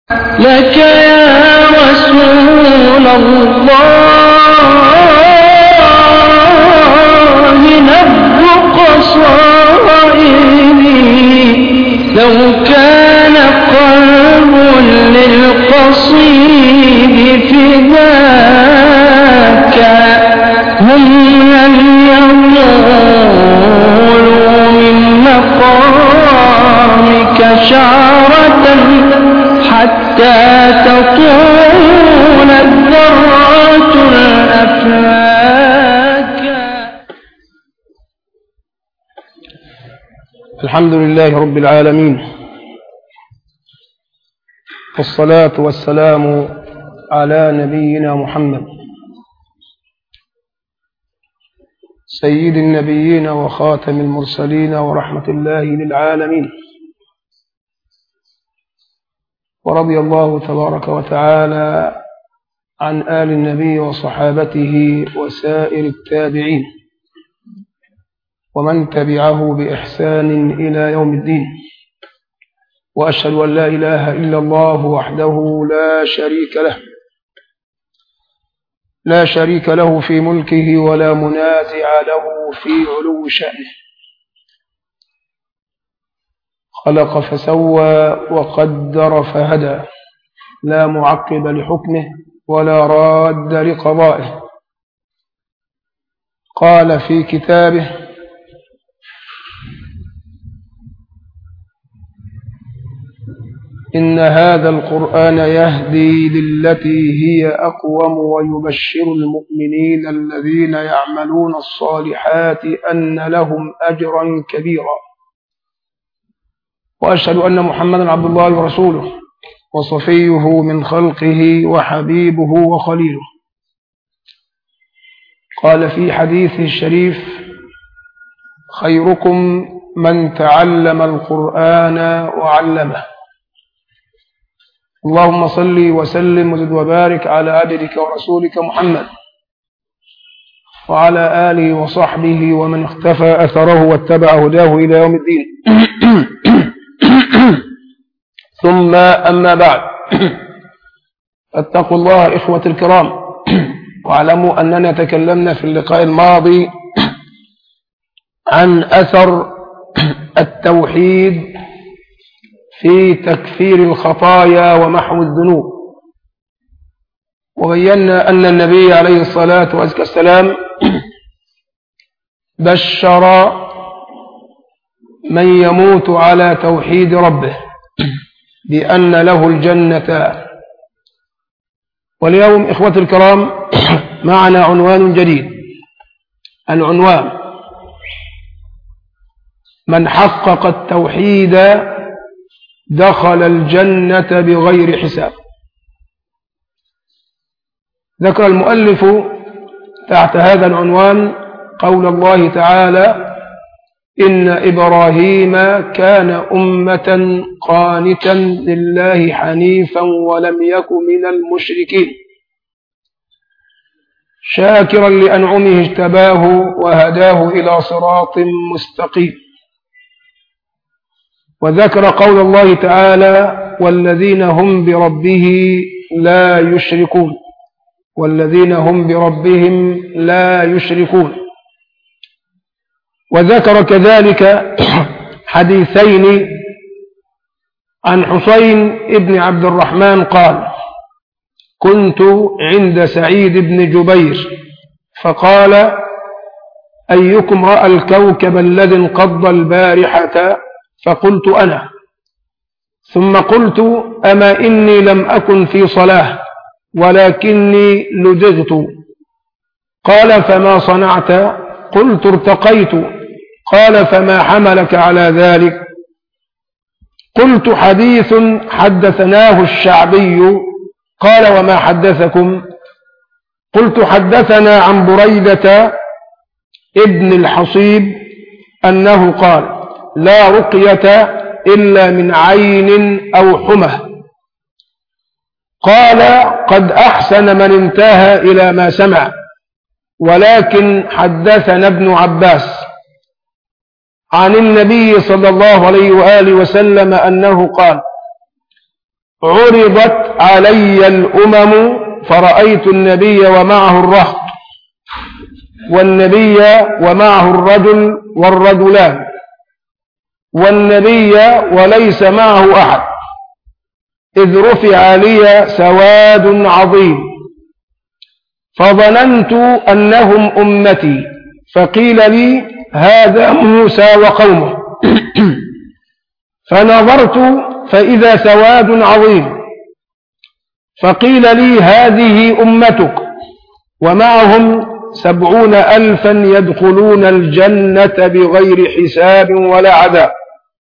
لك يا رسول الله نبض قصائدي، لو كان قلب للقصيد فداك هم لن ينولوا من مقامك شعرة حتى تطول الذرات الأفلاك. الحمد لله رب العالمين، والصلاة والسلام على نبينا محمد سيد النبيين وخاتم المرسلين ورحمة الله للعالمين. ورضي الله تبارك وتعالى عن آل النبي وصحابته وسائر التابعين ومن تبعه بإحسان إلى يوم الدين. وأشهد أن لا إله إلا الله وحده لا شريك له في ملكه ولا منازع له في علو شأنه. خلق فسوى وقدر فهدى، لا معقب لحكمه ولا راد لقضائه. قال في كتابه: إن هذا القرآن يهدي للتي هي أقوم ويبشر المؤمنين الذين يعملون الصالحات أن لهم أجرا كبيرا. وأشهد أن محمدا عبد الله ورسوله وصفيه من خلقه وحبيبه وخليله. قال في حديثه الشريف: خيركم من تعلم القرآن وعلمه. اللهم صل وسلم وزد وبارك على عبدك ورسولك محمد وعلى آله وصحبه ومن اختفى أثره واتبع هداه إلى يوم الدين. ثم أما بعد، اتقوا الله إخوة الكرام، واعلموا أننا تكلمنا في اللقاء الماضي عن أثر التوحيد في تكفير الخطايا ومحو الذنوب، وبينا أن النبي عليه الصلاة والسلام بشر من يموت على توحيد ربه بأن له الجنة. واليوم إخوة الكرام معنا عنوان جديد. العنوان: من حقق التوحيد دخل الجنة بغير حساب. ذكر المؤلف تحت هذا العنوان قول الله تعالى: إن إبراهيم كان أمة قانتا لله حنيفا ولم يك من المشركين شاكرا لأنعمه اجتباه وهداه إلى صراط مستقيم. وذكر قول الله تعالى: والذين هم بربه لا يشركون، والذين هم بربهم لا يشركون. وذكر كذلك حديثين عن حسين ابن عبد الرحمن قال: كنت عند سعيد بن جبير فقال: أيكم رأى الكوكب الذي انقض البارحة؟ فقلت: أنا. ثم قلت: أما إني لم أكن في صلاة ولكني لدغت. قال: فما صنعت؟ قلت: ارتقيت. قال: فما حملك على ذلك؟ قلت: حديث حدثناه الشعبي. قال: وما حدثكم؟ قلت: حدثنا عن بريدة ابن الحصيب أنه قال: لا رقية إلا من عين أو حمى. قال: قد أحسن من انتهى إلى ما سمع. ولكن حدثنا ابن عباس عن النبي صلى الله عليه وآله وسلم أنه قال: عرضت علي الأمم فرأيت النبي ومعه الرهط والنبي ومعه الرجل والرجلان والنبي وليس معه أحد، إذ رفع لي سواد عظيم فظننت أنهم أمتي، فقيل لي هذا موسى وقومه فنظرت فإذا سواد عظيم، فقيل لي هذه أمتك ومعهم 70,000 يدخلون الجنة بغير حساب ولا عذاب.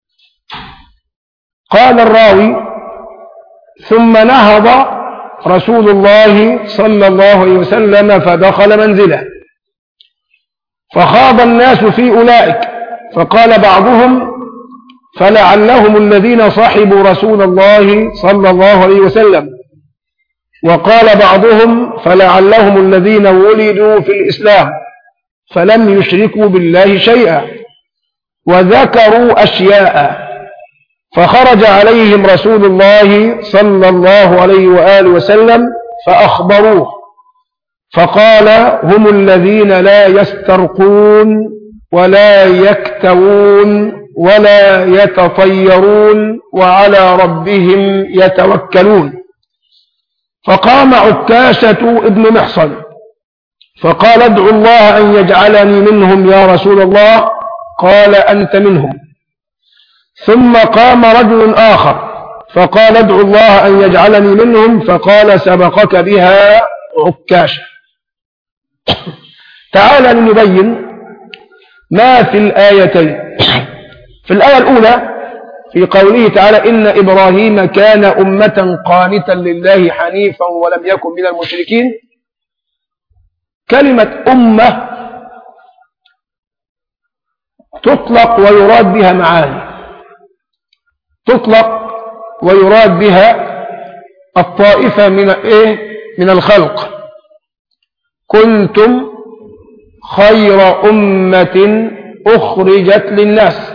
قال الراوي ثم نهض رسول الله صلى الله عليه وسلم فدخل منزله، فخاض الناس في أولئك، فقال بعضهم فلعلهم الذين صحبوا رسول الله صلى الله عليه وسلم، وقال بعضهم فلعلهم الذين ولدوا في الإسلام فلم يشركوا بالله شيئا، وذكروا أشياء، فخرج عليهم رسول الله صلى الله عليه وآله وسلم فأخبروه، فقال هم الذين لا يسترقون ولا يكتوون ولا يتطيرون وعلى ربهم يتوكلون. فقام عكاشة ابن محصن فقال ادعو الله أن يجعلني منهم يا رسول الله، قال أنت منهم. ثم قام رجل آخر فقال ادعو الله أن يجعلني منهم، فقال سبقك بها عكاشة. تعالى لنبين ما في الآيتين. في الآية الأولى في قوله تعالى إن إبراهيم كان أمة قانتا لله حنيفا ولم يكن من المشركين، كلمة أمة تطلق ويراد بها معاني، تطلق ويراد بها الطائفة من الخلق، كنتم خير أمة أخرجت للناس.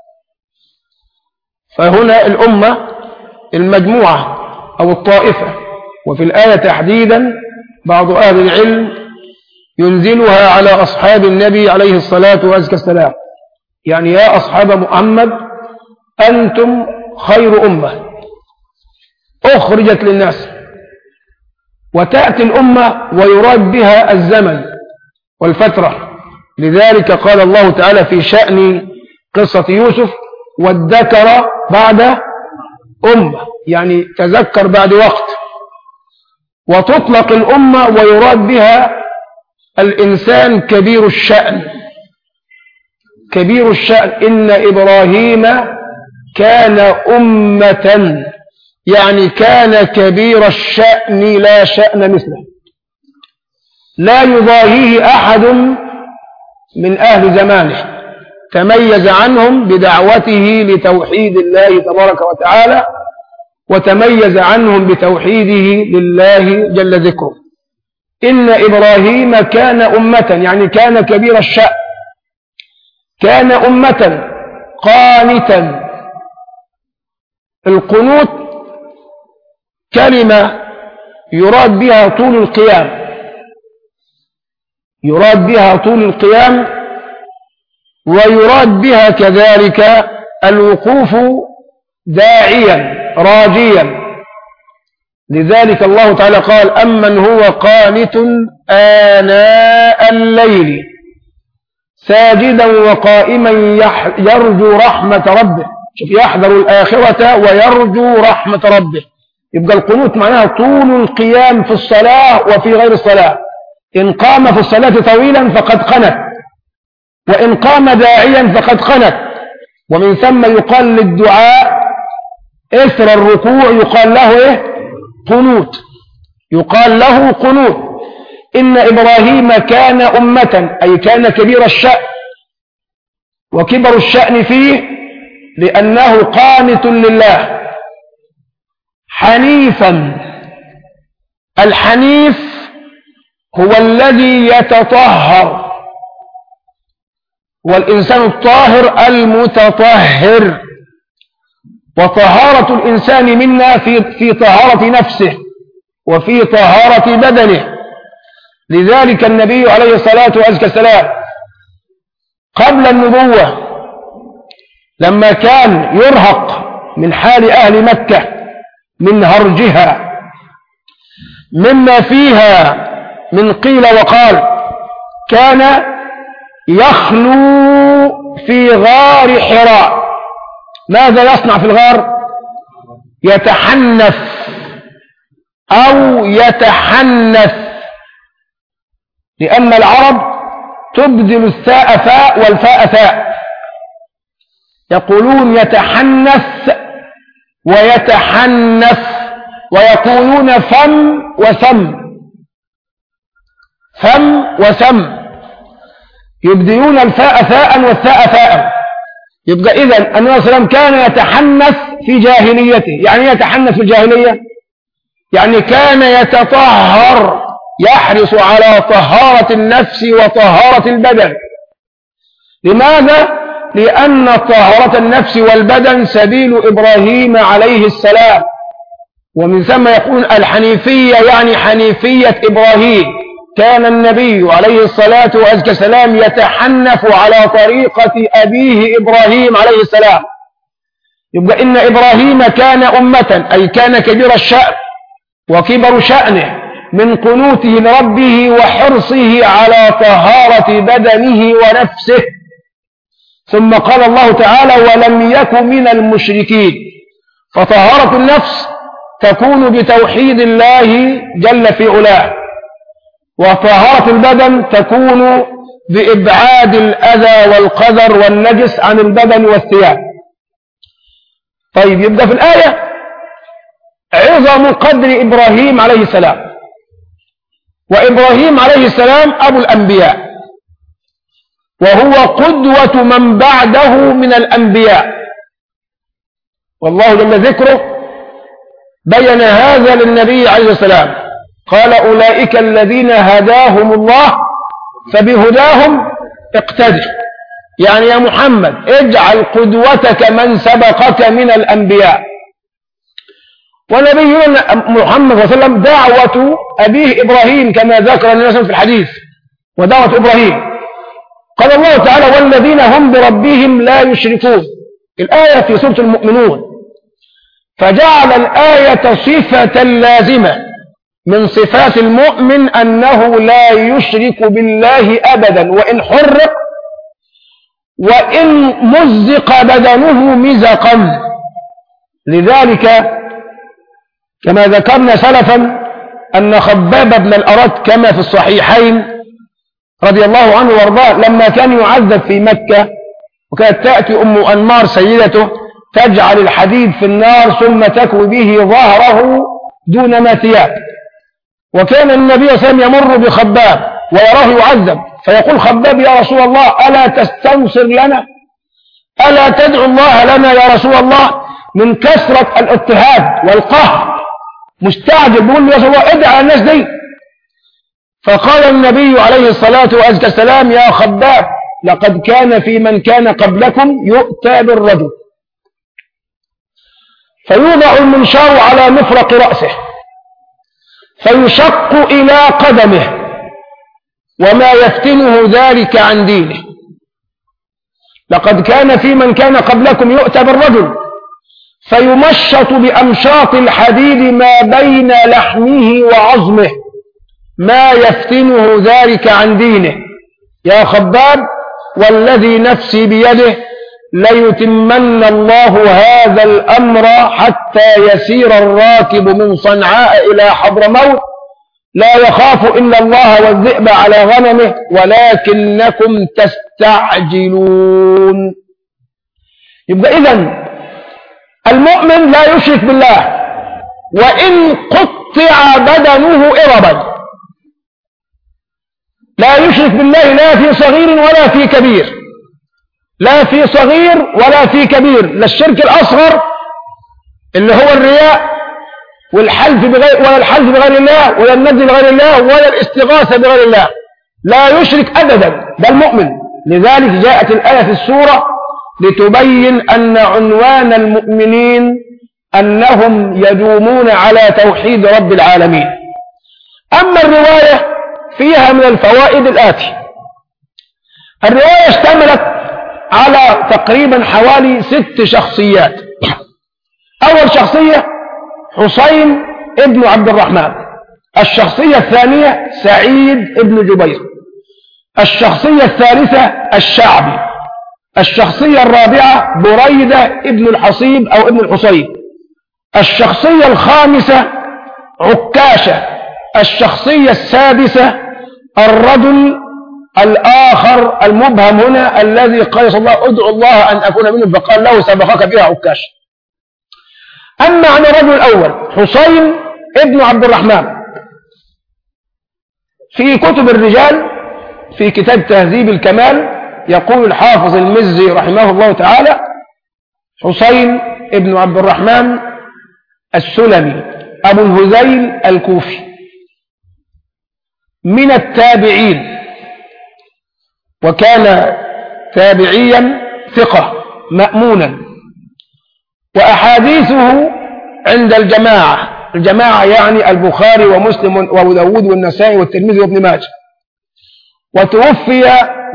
فهنا الأمة المجموعة أو الطائفة، وفي الآية تحديدا بعض أهل العلم ينزلها على أصحاب النبي عليه الصلاة والسلام، يعني يا أصحاب محمد أنتم خير أمة أخرجت للناس. وتأتي الأمة ويراد بها الزمن والفترة، لذلك قال الله تعالى في شأن قصة يوسف وادكر بعد أمة، يعني تذكر بعد وقت. وتطلق الأمة ويراد بها الإنسان كبير الشأن، كبير الشأن. إن إبراهيم كان أمة، يعني كان كبير الشأن لا شأن مثله، لا يضاهيه أحد من أهل زمانه، تميز عنهم بدعوته لتوحيد الله تبارك وتعالى، وتميز عنهم بتوحيده لله جل ذكره. إن إبراهيم كان أمة، يعني كان كبير الشأن، كان أمة قانتا. القنوت كلمة يراد بها طول القيام، يراد بها طول القيام، ويراد بها كذلك الوقوف داعيا راجيا. لذلك الله تعالى قال أمن هو قانت آناء الليل ساجدا وقائما يرجو رحمة ربه. شوف، يحذر الآخرة ويرجو رحمة ربه. يبقى القنوت معناها طول القيام في الصلاة وفي غير الصلاة. إن قام في الصلاة طويلا فقد قنت، وإن قام داعيا فقد قنت. ومن ثم يقال للدعاء إثر الركوع يقال له قنوت، يقال له قنوت. إن إبراهيم كان أمة، أي كان كبير الشأن، وكبر الشأن فيه لأنه قانت لله حنيفا. الحنيف هو الذي يتطهر، والإنسان الطاهر المتطهر. وطهارة الإنسان منا في طهارة نفسه وفي طهارة بدنه. لذلك النبي عليه الصلاة والسلام قبل النبوة لما كان يرهق من حال أهل مكة من هرجها مما فيها من قيل وقال، كان يخلو في غار حراء. ماذا يصنع في الغار؟ يتحنث أو يتحنث، لأن العرب تبدل الثاء فاء والفاء ثاء، يقولون يتحنث ويتحنث، ويقولون فم وسم، فم وسم، يبدلون الفاء ثاء والثاء ثاء. يبقى إذن النبي صلى الله عليه وسلم كان يتحنث في جاهليته. يعني يتحنث في الجاهلية يعني كان يتطهر، يحرص على طهارة النفس وطهارة البدن. لماذا؟ لأن طهارة النفس والبدن سبيل إبراهيم عليه السلام، ومن ثم يقول الحنيفية يعني حنيفية إبراهيم. كان النبي عليه الصلاة والسلام يتحنف على طريقة أبيه إبراهيم عليه السلام. يبقى إن إبراهيم كان أمة، أي كان كبير الشأن وكبر شأنه من قنوته لربه وحرصه على طهارة بدنه ونفسه. ثم قال الله تعالى ولم يك من المشركين. فطهارة النفس تكون بتوحيد الله جل في علاه، وطهارة البدن تكون بإبعاد الأذى والقذر والنجس عن البدن والثياب. طيب، يبقى في الآية عظم قدر إبراهيم عليه السلام. وإبراهيم عليه السلام أبو الأنبياء، وهو قدوة من بعده من الأنبياء، والله جل ذكره بين هذا للنبي عليه السلام. قال أولئك الذين هداهم الله فبهداهم اقتدر. يعني يا محمد اجعل قدوتك من سبقك من الأنبياء. ونبينا محمد صلى الله عليه وسلم دعوة أبيه إبراهيم كما ذكر النبي في الحديث، ودعوة إبراهيم قال الله تعالى والذين هم بربهم لا يشركون. الآية في سورة المؤمنون، فجعل الآية صفة لازمة من صفات المؤمن أنه لا يشرك بالله أبدا، وإن حرق وإن مزق بدنه مزقا. لذلك كما ذكرنا سلفا أن خباب بن الأرت كما في الصحيحين رضي الله عنه وارضاه لما كان يعذب في مكة، وكانت تأتي أم أنمار سيدته تجعل الحديد في النار ثم تكوي به ظهره دون ما ثياب. وكان النبي صلى الله عليه وسلم يمر بخباب ويراه يعذب، فيقول خباب يا رسول الله ألا تستنصر لنا، ألا تدعو الله لنا يا رسول الله؟ من كثرة الاضطهاد والقهر مستعجل بيقول يا رسول الله ادعى الناس دي. فقال النبي عليه الصلاة والسلام يا خباب لقد كان في من كان قبلكم يؤتى بالرجل فيوضع المنشار على مفرق رأسه فيشق إلى قدمه وما يفتنه ذلك عن دينه. لقد كان في من كان قبلكم يؤتى بالرجل فيمشط بأمشاط الحديد ما بين لحمه وعظمه ما يفتنه ذلك عن دينه. يا خباب والذي نفسي بيده ليتمن الله هذا الأمر حتى يسير الراكب من صنعاء إلى حضرموت لا يخاف إلا الله والذئب على غنمه ولكنكم تستعجلون. يبقى إذن المؤمن لا يشرك بالله وإن قطع بدنه إربا، لا يشرك بالله لا في صغير ولا في كبير، لا في صغير ولا في كبير، لا الشرك الأصغر اللي هو الرياء والحلف بغير ولا الحلف بغير الله ولا النذر بغير الله ولا الاستغاثة بغير الله، لا يشرك أبدا، ده المؤمن. لذلك جاءت الآية في السورة لتبين أن عنوان المؤمنين أنهم يدومون على توحيد رب العالمين. أما الرواية فيها من الفوائد الآتي. الرواية اشتملت على تقريبا حوالي 6 شخصيات. أول شخصية حسين ابن عبد الرحمن، الشخصية الثانية سعيد ابن جبير، الشخصية الثالثة الشعبي، الشخصية الرابعة بريدة ابن الحصيب أو ابن الحصيب، الشخصية الخامسة عكاشة، الشخصية السادسة الرجل الآخر المبهم هنا الذي قال صلى الله عليه وسلم ادعو الله أن أكون منه فقال له سبقك بها عكاشة. أما عن الرجل الأول حسين ابن عبد الرحمن، في كتب الرجال في كتاب تهذيب الكمال يقول الحافظ المزي رحمه الله تعالى حسين ابن عبد الرحمن السلمي أبو الهذيل الكوفي من التابعين، وكان تابعيا ثقة مأمونا، وأحاديثه عند الجماعة يعني البخاري ومسلم وابو داود والنسائي والترمذي وابن ماجه، وتوفي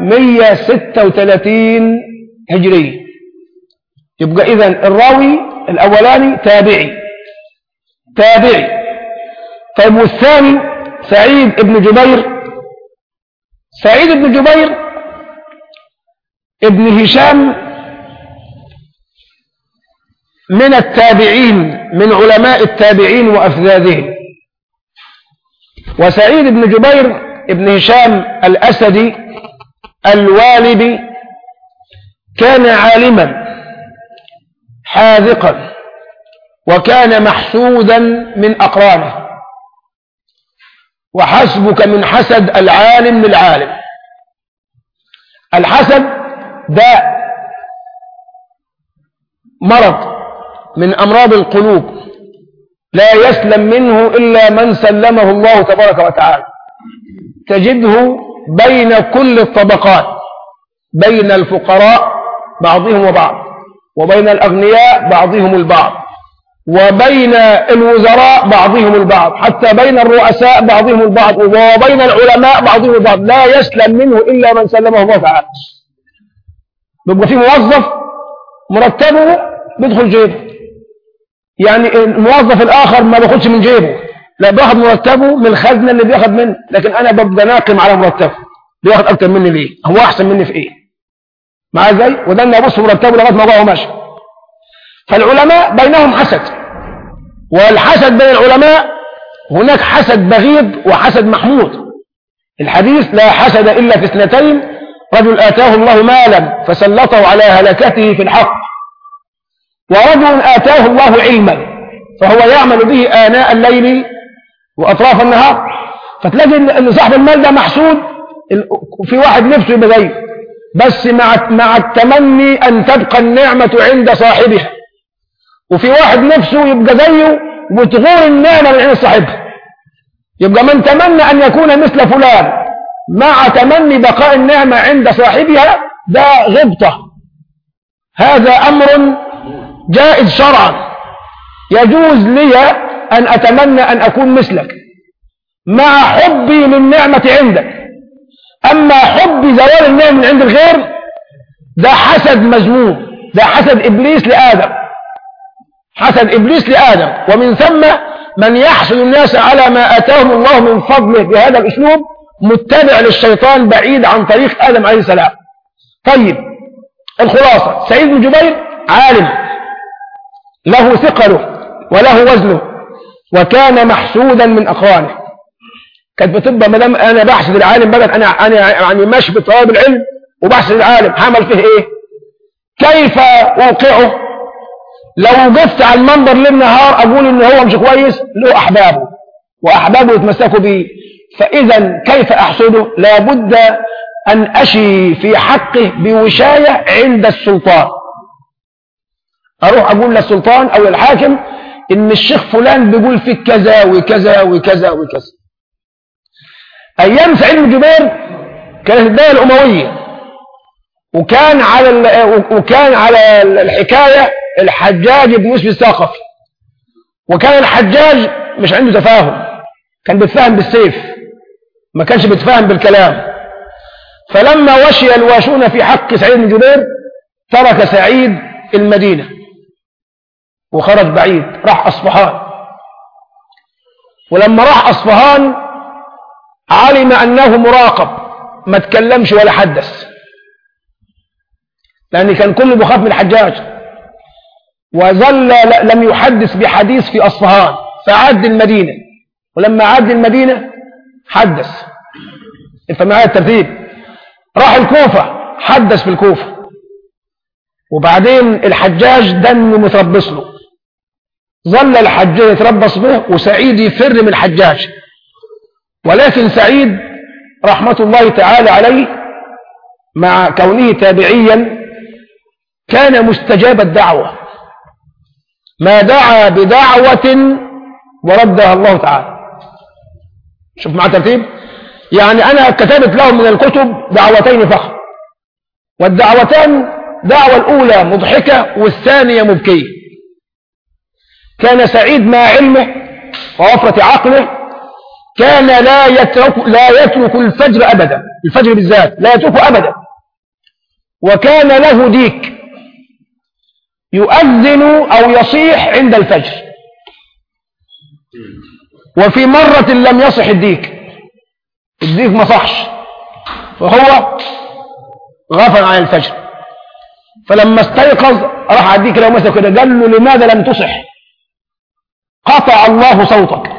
136 هجري. يبقى إذن الراوي الأولاني تابعي. طيب والثاني سعيد ابن جبير. سعيد ابن جبير ابن هشام من التابعين، من علماء التابعين وأفذاذهم. وسعيد بن جبير ابن هشام الأسدي الوالبي كان عالما حاذقا، وكان محسودا من أقرانه، وحسبك من حسد العالم للعالم. الحسد داء مرض من أمراض القلوب لا يسلم منه إلا من سلمه الله تبارك وتعالى. تجده بين كل الطبقات، بين الفقراء بعضهم وبعض، وبين الأغنياء بعضهم البعض، وبين الوزراء بعضهم البعض، حتى بين الرؤساء بعضهم البعض، وبين العلماء بعضهم البعض، لا يسلم منه إلا من سلمه الله تعالى. بيبقى في موظف مرتبه بيدخل جيبه، يعني الموظف الآخر ما بياخدش من جيبه، لا بياخد مرتبه من الخزنة اللي بياخد منه، لكن أنا ببقى ناقم على مرتبه، بياخد أكتر مني ليه؟ هو أحسن مني في إيه؟ معاه ازاي؟ وده أنا أبص مرتبه لغاية ما هو ماشي. فالعلماء بينهم حسد، والحسد بين العلماء هناك حسد بغيض وحسد محمود. الحديث لا حسد إلا في 2: رجل آتاه الله مالا فسلطه على هلكته في الحق، ورجل آتاه الله علما فهو يعمل به آناء الليل وأطراف النهار. فتلاقي ان صاحب المال ده محسود، في واحد نفسه يبقى زيه، بس مع التمني أن تبقى النعمة عند صاحبها، وفي واحد نفسه يبقى زيه وتغور النعمة من عند صاحبها. يبقى من تمنى أن يكون مثل فلان مع تمني بقاء النعمة عند صاحبها ده غبطة. هذا أمر جائز شرعا، يجوز لي أن أتمنى أن أكون مثلك مع حبي للنعمة عندك. أما حب زوال النعمة من عند الغير ده حسد مذموم، ده حسد إبليس لآدم، حسد إبليس لآدم. ومن ثم من يحسد الناس على ما آتاهم الله من فضله بهذا الأسلوب متبع للشيطان بعيد عن طريق آدم عليه السلام. طيب الخلاصة، سعيد بن جبير عالم له ثقله وله وزنه، وكان محسودا من أقرانه. كانت بتبقى مدام أنا بحسد العالم بدل أنا يعني ماشي بطلب العلم وبحسد العالم، هعمل فيه إيه؟ كيف أوقعه؟ لو وقفت على المنبر للنهار أقول إن هو مش كويس، له أحبابه وأحبابه يتمسكوا به، فإذا كيف أحسده؟ لابد أن أشي في حقه بوشاية عند السلطان. أروح أقول للسلطان أو للحاكم إن الشيخ فلان بيقول فيك كذا وكذا وكذا وكذا. أيام سعيد بن جبير كانت الدولة الأموية، وكان على الحكاية الحجاج بن يوسف الثقفي، وكان الحجاج مش عنده تفاهم، كان بيتفاهم بالسيف، ما كانش بيتفاهم بالكلام. فلما وشي الواشون في حق سعيد بن جبير ترك سعيد المدينة وخرج بعيد، راح أصفهان. ولما راح أصفهان علم أنه مراقب، ما تكلمش ولا حدث، لأن كان كله بخاف من الحجاج، وظل لم يحدث بحديث في أصفهان، فعد المدينة. ولما عد المدينة حدث. انت معايا الترتيب؟ راح الكوفة، حدث في الكوفة. وبعدين الحجاج دمه متربص له، ظل الحجاج يتربص به وسعيد يفر من الحجاج. ولكن سعيد رحمة الله تعالى عليه مع كونه تابعيا كان مستجاب الدعوة، ما دعا بدعوة وردها الله تعالى. شوف مع ترتيب، يعني أنا كتبت لهم من الكتب دعوتين فقط، والدعوتان دعوة الأولى مضحكة والثانية مبكية. كان سعيد مع علمه ووفرة عقله كان لا يترك الفجر أبدا، الفجر بالذات لا يتركه أبدا. وكان له ديك يؤذن أو يصيح عند الفجر، وفي مرة لم يصح الديك ما صحش، وهو غفل عن الفجر. فلما استيقظ راح على الديك لو مسك كده قال له لماذا لم تصح؟ قطع الله صوتك.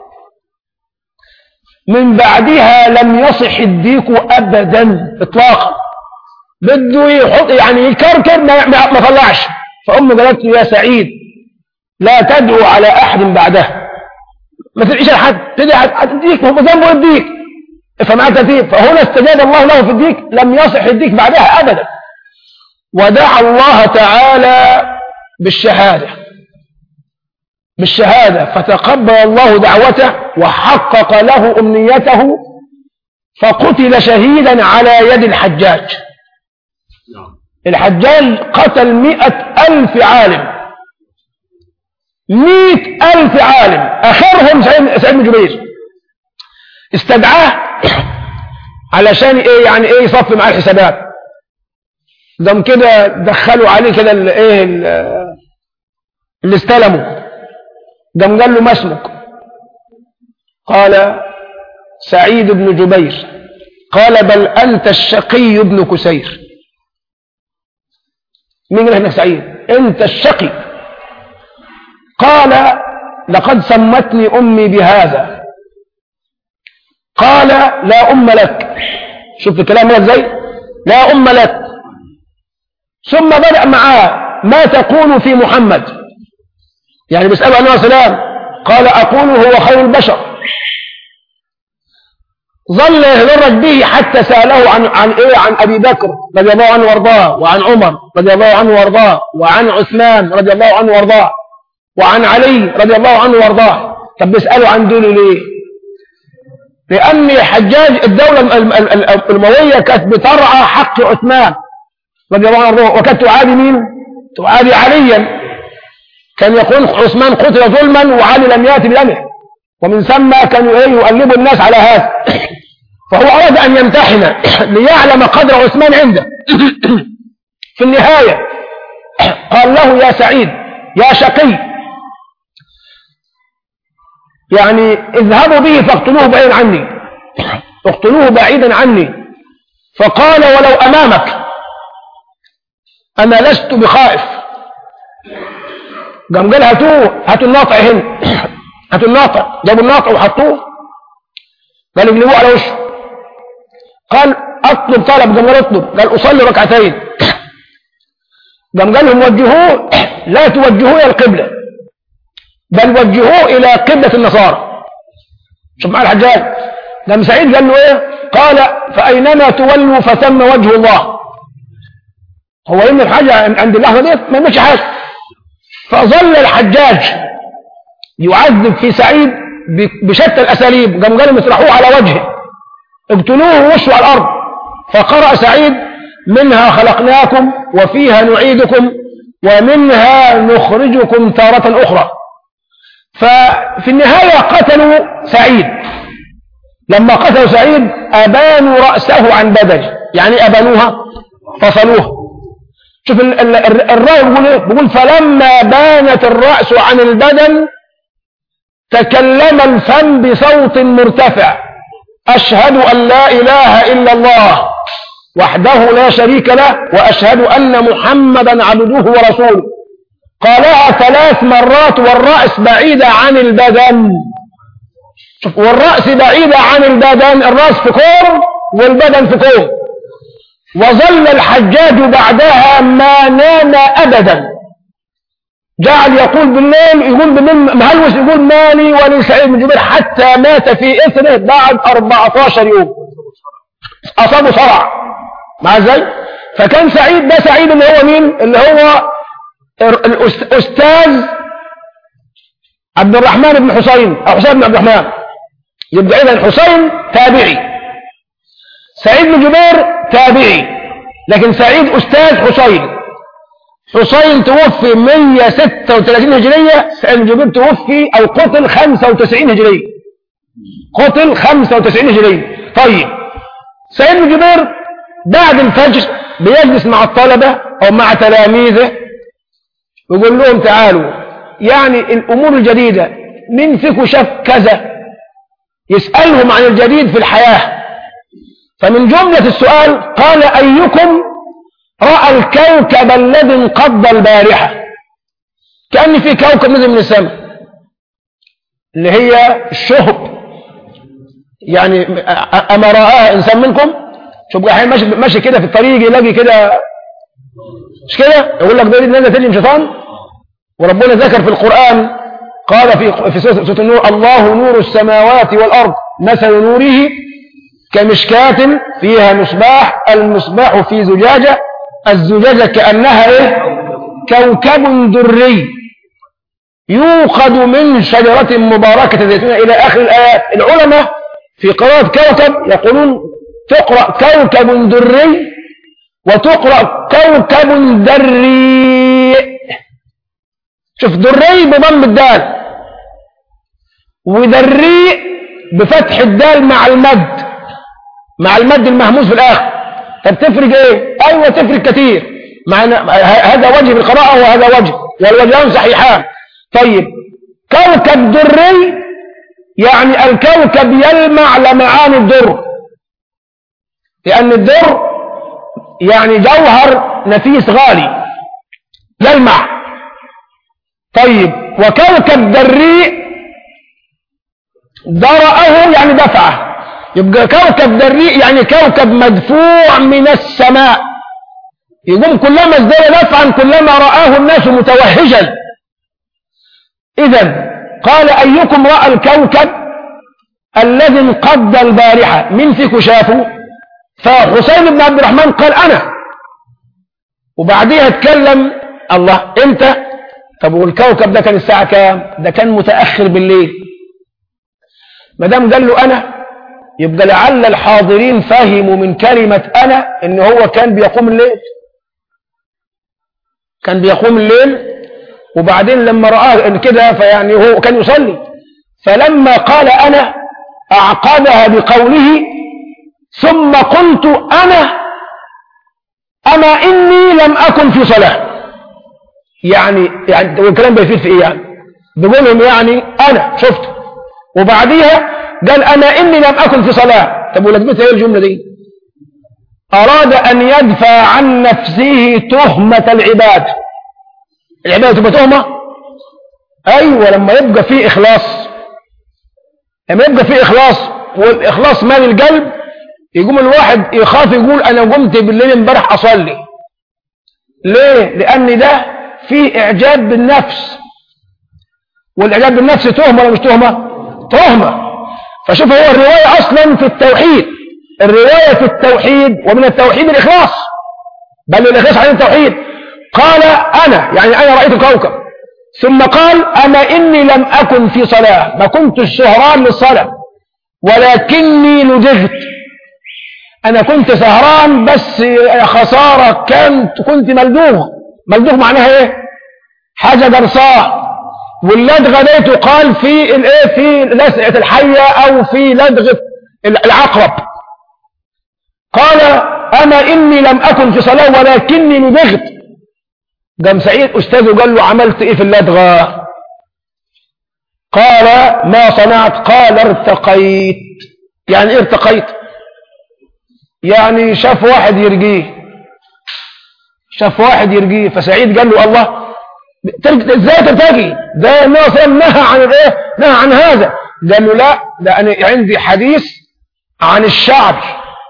من بعدها لم يصح الديك أبدا إطلاقا، بده يحط يعني يكركر ما طلعش. فأمه قالت له يا سعيد لا تدعو على أحد بعده، ما تدعيش على حد، تدعي على الديك، هو ذنبه الديك. فمع ترتيب، فهنا استجاب الله له في الديك، لم يصح الديك بعدها أبدا. ودعا الله تعالى بالشهادة فتقبل الله دعوته وحقق له أمنيته، فقتل شهيدا على يد الحجاج. الحجاج قتل 100,000 عالم، 100,000 عالم، آخرهم سعيد بن جبير. استدعاه علشان ايه؟ يعني ايه؟ يصفي معاه الحسابات. قام كده دخلوا عليه كده اللي استلموا. قام قال له ما اسمك؟ قال سعيد بن جبير. قال بل أنت الشقي بن كسير. مين قال انك سعيد؟ انت الشقي. قال لقد سمتني أمي بهذا. قال لا أم لك. شفت الكلام ازاي؟ لا أم لك. ثم بدأ معاه ما تقول في محمد، يعني بيسأله عليه السلام. قال أقول هو خير البشر. ظل يتدرج به حتى سأله عن أبي بكر رضي الله عنه وارضاه، وعن عمر رضي الله عنه وارضاه، وعن عثمان رضي الله عنه وارضاه، وعن علي رضي الله عنه وارضاه. طب بيسأله عن دول ليه؟ لأن حجاج الدولة الأموية كانت بترعى حق عثمان رضي الله عنه وارضاه، وكانت تعادي مين؟ تعادي عليا. كان يقول عثمان قتل ظلما وعلي لم يأتي بدمه، ومن ثم كانوا يقلبوا الناس على هذا. فهو أراد أن يمتحن ليعلم قدر عثمان عنده. في النهاية قال له يا سعيد يا شقي، يعني اذهبوا به فاقتلوه بعيدا عني، اقتلوه بعيدا عني. فقال ولو أمامك أنا لست بخائف. قام قال هاتوا الناطع هنا، هاتوا الناطع. جابوا الناطع وحطوه، قال اجلبوه على وشه. قال اطلب طلب. قام قال اطلب. قال اصلي ركعتين. قام قال لهم وجهوه، لا توجهوه الى القبله بل وجهوه الى قبله النصارى. شوف معاه الحجاج. قام سعيد قال له ايه؟ قال فاينما تولوا فثم وجه الله. هو ان الحاجه عند اللحظه ديت ما يعملش حاجه. فظل الحجاج يعذب في سعيد بشتى الاساليب. قام قال لهم اطرحوه على وجهه، اقتلوه ووشه على الارض. فقرأ سعيد منها خلقناكم وفيها نعيدكم ومنها نخرجكم تارة أخرى. ففي النهاية قتلوا سعيد. لما قتلوا سعيد أبانوا رأسه عن بدنه، يعني أبانوها فصلوها. شوف الراوي بيقول ايه؟ بيقول فلما بانت الرأس عن البدن تكلم الفم بصوت مرتفع أشهد أن لا إله إلا الله وحده لا شريك له وأشهد أن محمدا عبده ورسوله. قالها 3 مرات والرأس بعيدة عن البدن. شوف، والرأس بعيدة عن البدن، الرأس في كوم والبدن في كوم. وظل الحجاج بعدها ما نام أبدا، جعل يقول بالليل مهلوس يقول مالي ولسعيد بن جبير حتى مات في إثره بعد 14 يوم. أصابه صرع مع ازاي. فكان سعيد ده سعيد اللي هو مين؟ اللي هو الأستاذ عبد الرحمن بن حسين أو حسين بن عبد الرحمن. يبقى إذن حسين تابعي، سعيد بن جبير تابعي، لكن سعيد أستاذ حسين. حسين توفي 136 هجرية، سعيد بن جبير توفي أو قتل 95 هجرية، قتل 95 هجرية. طيب سعيد بن جبير بعد الفجر بيجلس مع الطلبة أو مع تلاميذه ويقول لهم تعالوا، يعني الأمور الجديدة من فيكم شاف كذا، يسألهم عن الجديد في الحياة. فمن جملة السؤال قال أيكم رأى الكوكب الذي انقض البارحة؟ كأن في كوكب نزل من السماء اللي هي الشهب، يعني أما رآها إنسان منكم؟ شوف أحيانا ماشي كده في الطريق يلاقي كده، مش كده يقول لك ده نزل تلي شيطان. وربنا ذكر في القرآن قال في سورة النور الله نور السماوات والأرض مثل نوره كمشكاة فيها مصباح، المصباح في زجاجة، الزجاجة كأنها إيه؟ كوكب دري يوقد من شجرة مباركة زيتونة إلى آخر الآيات. العلماء في قراءة كوكب يقولون تقرأ كوكب دري وتقرأ كوكب دري. شوف دري بضم الدال ودري بفتح الدال مع المد المهموس في الآخر. طب تفرق ايه؟ ايوه تفرق كتير، هذا وجه في القراءة وهذا وجه والوجهان صحيحان. طيب كوكب دري يعني الكوكب يلمع لمعان الدر، لأن الدر يعني جوهر نفيس غالي يلمع. طيب وكوكب دري درأه يعني دفعه، يبقى كوكب دري يعني كوكب مدفوع من السماء، يقوم كلما ازداد دفعا كلما رآه الناس متوهجا. إذن قال أيكم رأى الكوكب الذي انقض البارحة؟ من فيكم شافه؟ فحسين بن عبد الرحمن قال أنا. وبعديها اتكلم الله أنت. طب والكوكب ده كان الساعة كام؟ ده كان متأخر بالليل. مدام قال له أنا يبقى لعل الحاضرين فهموا من كلمة أنا إن هو كان بيقوم الليل، كان بيقوم الليل. وبعدين لما رآه إن كده فيعني هو كان يصلي، فلما قال أنا أعقدها بقوله ثم قلت أنا أما إني لم أكن في صلاة. يعني والكلام بيفيد في إيه؟ يعني بيقولهم يعني أنا شفته، وبعديها قال أنا إني لم أكن في صلاة. طب ولازمتها إيه الجملة دي؟ أراد أن يدفع عن نفسه تهمة العبادة. العبادة تبقى تهمة؟ أيوة لما يبقى فيه إخلاص، لما يبقى فيه إخلاص، والإخلاص مال القلب، يقوم الواحد يخاف يقول أنا قمت بالليل امبارح أصلي. ليه؟ لأن ده فيه إعجاب بالنفس، والإعجاب بالنفس تهمة ولا مش تهمة؟ تهمة. فشوف هو الرواية أصلا في التوحيد، الرواية في التوحيد، ومن التوحيد الإخلاص، بل الإخلاص عن التوحيد. قال أنا يعني أنا رأيت كوكب، ثم قال أما إني لم أكن في صلاة، ما كنت سهران للصلاة ولكني لدغت. أنا كنت سهران بس يا خسارة كنت ملدوغ معناها إيه؟ حاجة جرصاء، واللدغة دي تقال في الإيه؟ في لسعة الحية أو في لدغة العقرب. قال أما إني لم أكن في صلاة ولكني لدغت. قام سعيد أستاذه قال له عملت إيه في اللدغة؟ قال ما صنعت؟ قال ارتقيت. يعني إيه ارتقيت؟ يعني شاف واحد يرجيه، فسعيد قال له الله ازاي ترتقي؟ ده النبي صلى الله عليه وسلم نهى عن الايه؟ نهى عن هذا. قال له لا، ده انا عندي حديث عن الشعر،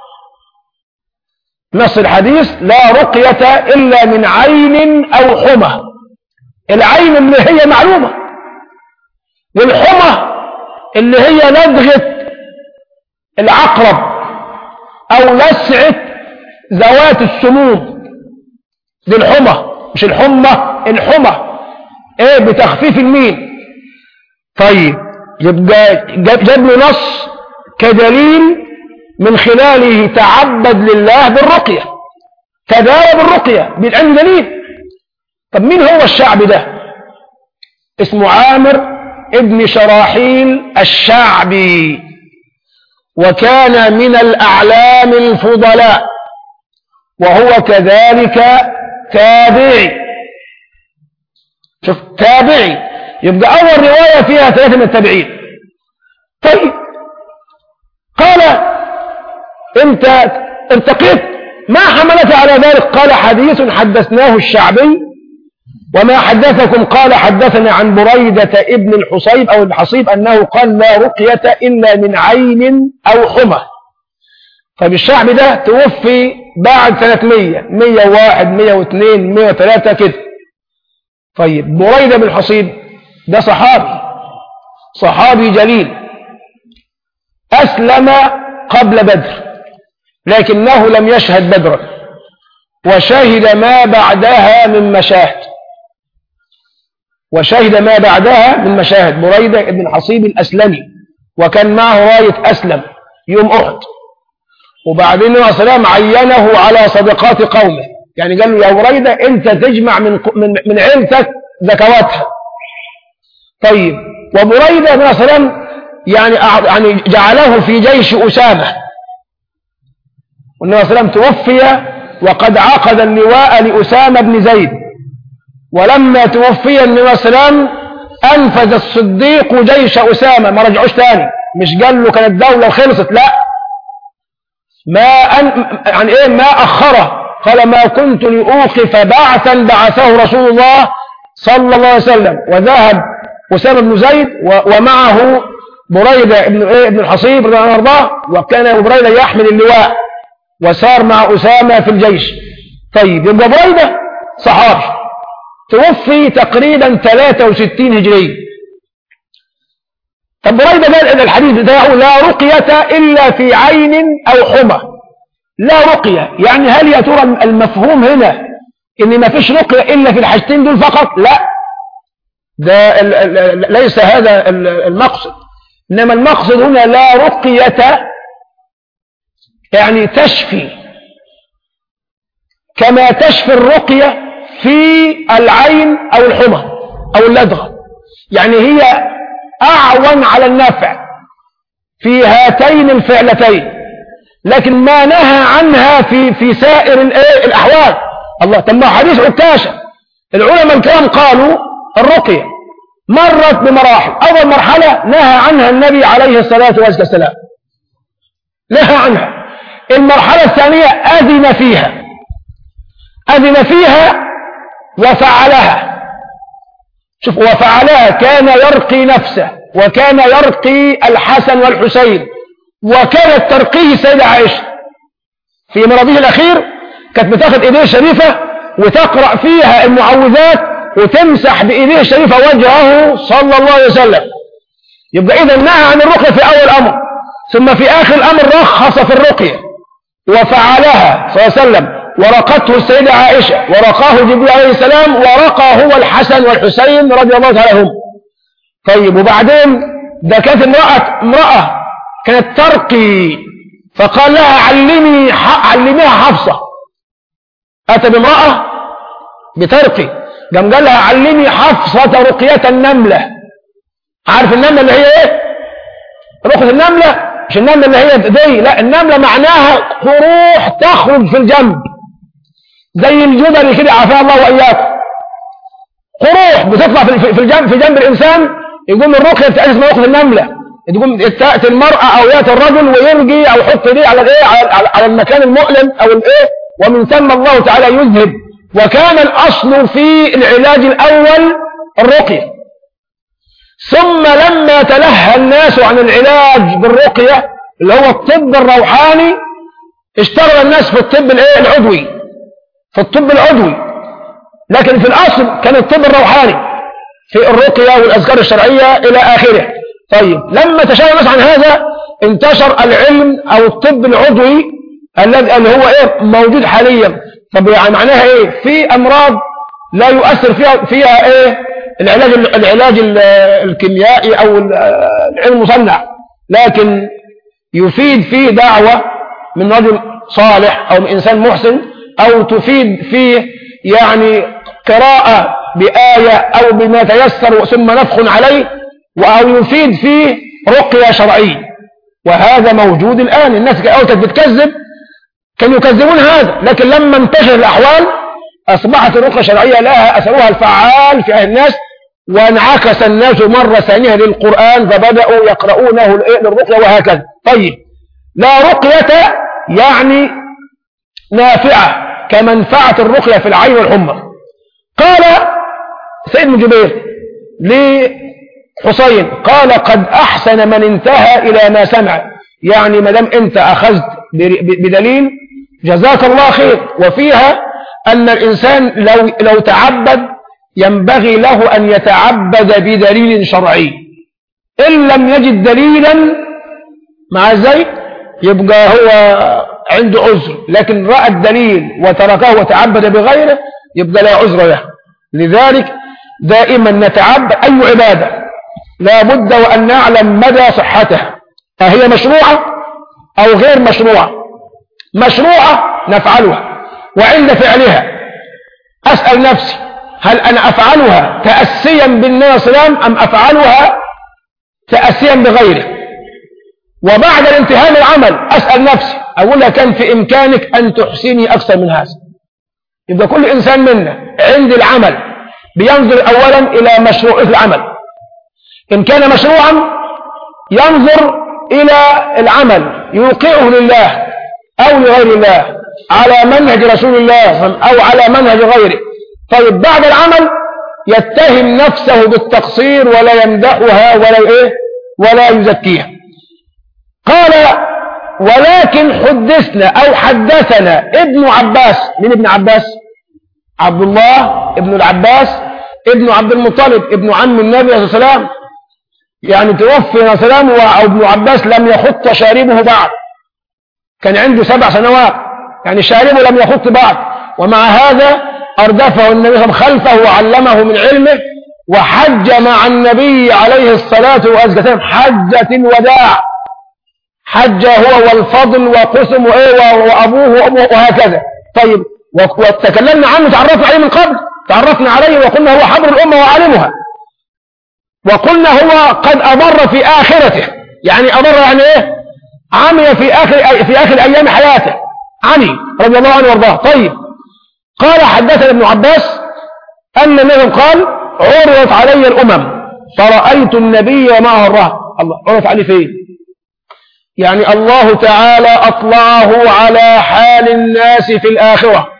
نص الحديث لا رقية الا من عين او حمى. العين اللي هي معلومة، والحمى اللي هي لدغة العقرب او لسعة ذوات السموم. دي الحمى، مش الحمى، الحمى ايه بتخفيف الميم. طيب يبقى جاب له نص كدليل من خلاله تعبد لله بالرقية، تداوى بالرقية بالعلم دليل. طب مين هو الشعبي ده؟ اسمه عامر ابن شراحيل الشعبي، وكان من الأعلام الفضلاء، وهو كذلك تابعي. شوف تابعي، يبقى أول رواية فيها 3 من التابعين. طيب قال أنت ارتقيت، ما حملك على ذلك؟ قال حديث حدثناه الشعبي، وما حدثكم؟ قال حدثنا عن بريدة ابن الحصيب أو الحصيب أنه قال لا رقية إلا من عين أو حمى. طيب الشعبي ده توفي بعد 300، 101 102 103 كده. طيب بريدة بن الحصيب ده صحابي جليل، أسلم قبل بدر لكنه لم يشهد بدرا، وشهد ما بعدها من مشاهد. بريدة بن الحصيب الأسلمي، وكان معه راية أسلم يوم أحد، وبعدين النبي صلى الله عليه وسلم عينه على صدقات قومه، يعني قال له يا بريدة أنت تجمع من عيلتك زكواتها. طيب وبريدة النبي صلى الله عليه وسلم يعني جعله في جيش أسامة، والنبي صلى الله عليه وسلم توفي وقد عقد اللواء لأسامة بن زيد، ولما توفي النبي صلى الله عليه وسلم أنفذ الصديق جيش أسامة، ما رجعوش تاني، مش قال له كانت دولة وخلصت، لا، ما أخره. قال ما كنت لأوقف بعثا بعثه رسول الله صلى الله عليه وسلم. وذهب أسامة بن زيد ومعه بريدة ابن الحصيب رضي الله عنه وارضاه، وكان بريدة يحمل اللواء وسار مع أسامة في الجيش. طيب يبقى بريدة صحابي توفي تقريبا 63 هجرية. طب بريدة قال الحديث بتاعه لا رقية إلا في عين أو حمى. لا رقية يعني هل يا ترى المفهوم هنا إن ما فيش رقية إلا في الحاجتين دول فقط؟ لا، ده ليس هذا المقصد، إنما المقصد هنا لا رقية يعني تشفي كما تشفي الرقية في العين أو الحمى أو اللدغة، يعني هي أعون على النفع في هاتين الفعلتين، لكن ما نهى عنها في سائر الأحوال. الله، تم حديث عكاشة، العلماء الكرام قالوا الرقية مرت بمراحل. أول مرحلة نهى عنها النبي عليه الصلاة والسلام، نهى عنها. المرحلة الثانية أذن فيها وفعلها. شوف، وفعلها، كان يرقي نفسه، وكان يرقي الحسن والحسين، وكانت ترقيه السيدة عائشة في مرضه الأخير، كانت بتاخد إيديه الشريفة وتقرأ فيها المعوذات وتمسح بإيديه الشريفة وجهه صلى الله عليه وسلم. يبقى إذا نهى عن الرقية في أول أمر، ثم في آخر الأمر رخص في الرقية وفعلها صلى الله عليه وسلم، ورقته السيدة عائشة، ورقاه جبريل عليه السلام، ورقى هو الحسن والحسين رضي الله تعالى عنهم. طيب وبعدين ده كانت امرأة كانت فقال لها علميها حفصة. أتى بامرأة بترقي، قام قال لها علمي حفصة رقية النملة. عارف النملة اللي هي ايه؟ رقية النملة مش النملة اللي هي دي، لا، النملة معناها قروح تخرج في الجنب زي الجبل كده، عافاه الله وإياكم. قروح بتطلع في الجنب، في جنب الإنسان. يقوم الرقية بتاعتها اسمها رقية النملة. تقوم تأتي المرأة أو يأتي الرجل ويرقي أو يحط ايديه على الايه، على المكان المؤلم أو الايه، ومن ثم الله تعالى يذهب. وكان الأصل في العلاج الأول الرقية، ثم لما تلهى الناس عن العلاج بالرقية اللي هو الطب الروحاني، اشتغل الناس في الطب الايه العضوي، في الطب العضوي. لكن في الأصل كان الطب الروحاني في الرقية والأذكار الشرعية إلى آخره. طيب لما تشاور الناس عن هذا، انتشر العلم أو الطب العضوي الذي اللي هو ايه موجود حاليا. طب يعني معناها ايه؟ في أمراض لا يؤثر فيها ايه العلاج الكيميائي أو العلم المصنع، لكن يفيد فيه دعوة من رجل صالح أو من إنسان محسن، أو تفيد فيه يعني قراءة بآية أو بما تيسر ثم نفخ عليه، أو يفيد فيه رقية شرعية. وهذا موجود الآن. الناس كانت بتكذب، كانوا يكذبون هذا، لكن لما انتشر الأحوال أصبحت الرقية الشرعية لها أثرها الفعال في الناس، وانعكس الناس مرة ثانية للقرآن فبدأوا يقرؤونه للرقية وهكذا. طيب لا رقية يعني نافعة كمنفعة الرقية في العين والحمى. قال سيد بن جبير لحسين، قال قد أحسن من انتهى إلى ما سمع، يعني ما دام أنت أخذت بدليل جزاك الله خير. وفيها أن الإنسان لو تعبد ينبغي له أن يتعبد بدليل شرعي. إن لم يجد دليلا مع ذلك يبقى هو عنده عذر، لكن رأى الدليل وتركه وتعبد بغيره يبقى لا عذر له. لذلك دائما نتعبد أي عبادة لا بد وأن نعلم مدى صحتها، أهي مشروعة أو غير مشروعة. مشروعة نفعلها، وعند فعلها أسأل نفسي هل أنا أفعلها تأسيا بالنبي صلى الله عليه وسلم أم أفعلها تأسيا بغيره؟ وبعد الانتهاء من العمل أسأل نفسي أقول لها كان في إمكانك أن تحسني أكثر من هذا. يبقى كل إنسان منا عند العمل بينظر أولا إلى مشروعية العمل. إن كان مشروعا ينظر إلى العمل يوقعه لله أو لغير الله على منهج رسول الله أو على منهج غيره. طيب بعد العمل يتهم نفسه بالتقصير ولا يمدحها ولا يزكيها. قال ولكن حدثنا أو حدثنا ابن عباس. من ابن عباس؟ عبد الله ابن العباس ابن عبد المطلب ابن عم النبي صلى الله عليه وسلم، يعني توفي صلى الله عليه وسلم وابن عباس لم يخط شاربه بعد، كان عنده 7 سنوات، يعني شاربه لم يخط بعد. ومع هذا أردفه النبي صلى الله عليه وسلم خلفه وعلمه من علمه، وحج مع النبي عليه الصلاة والسلام حجة الوداع، حج هو والفضل وقسم وأبوه وأمه وهكذا. طيب وتكلمنا عنه، تعرفنا عليه من قبل، تعرفنا عليه وقلنا هو حبر الأمة وعالمها، وقلنا هو قد أمر في آخرته، يعني أمر يعني إيه؟ عمي في آخر أيام حياته، عمي رضي الله عنه وارضاه. طيب قال حدثنا ابن عباس أن النبي قال عرضت علي الأمم فرأيت النبي معه الرهب. الله عرضت عليه فين؟ يعني الله تعالى أطلعه على حال الناس في الآخرة.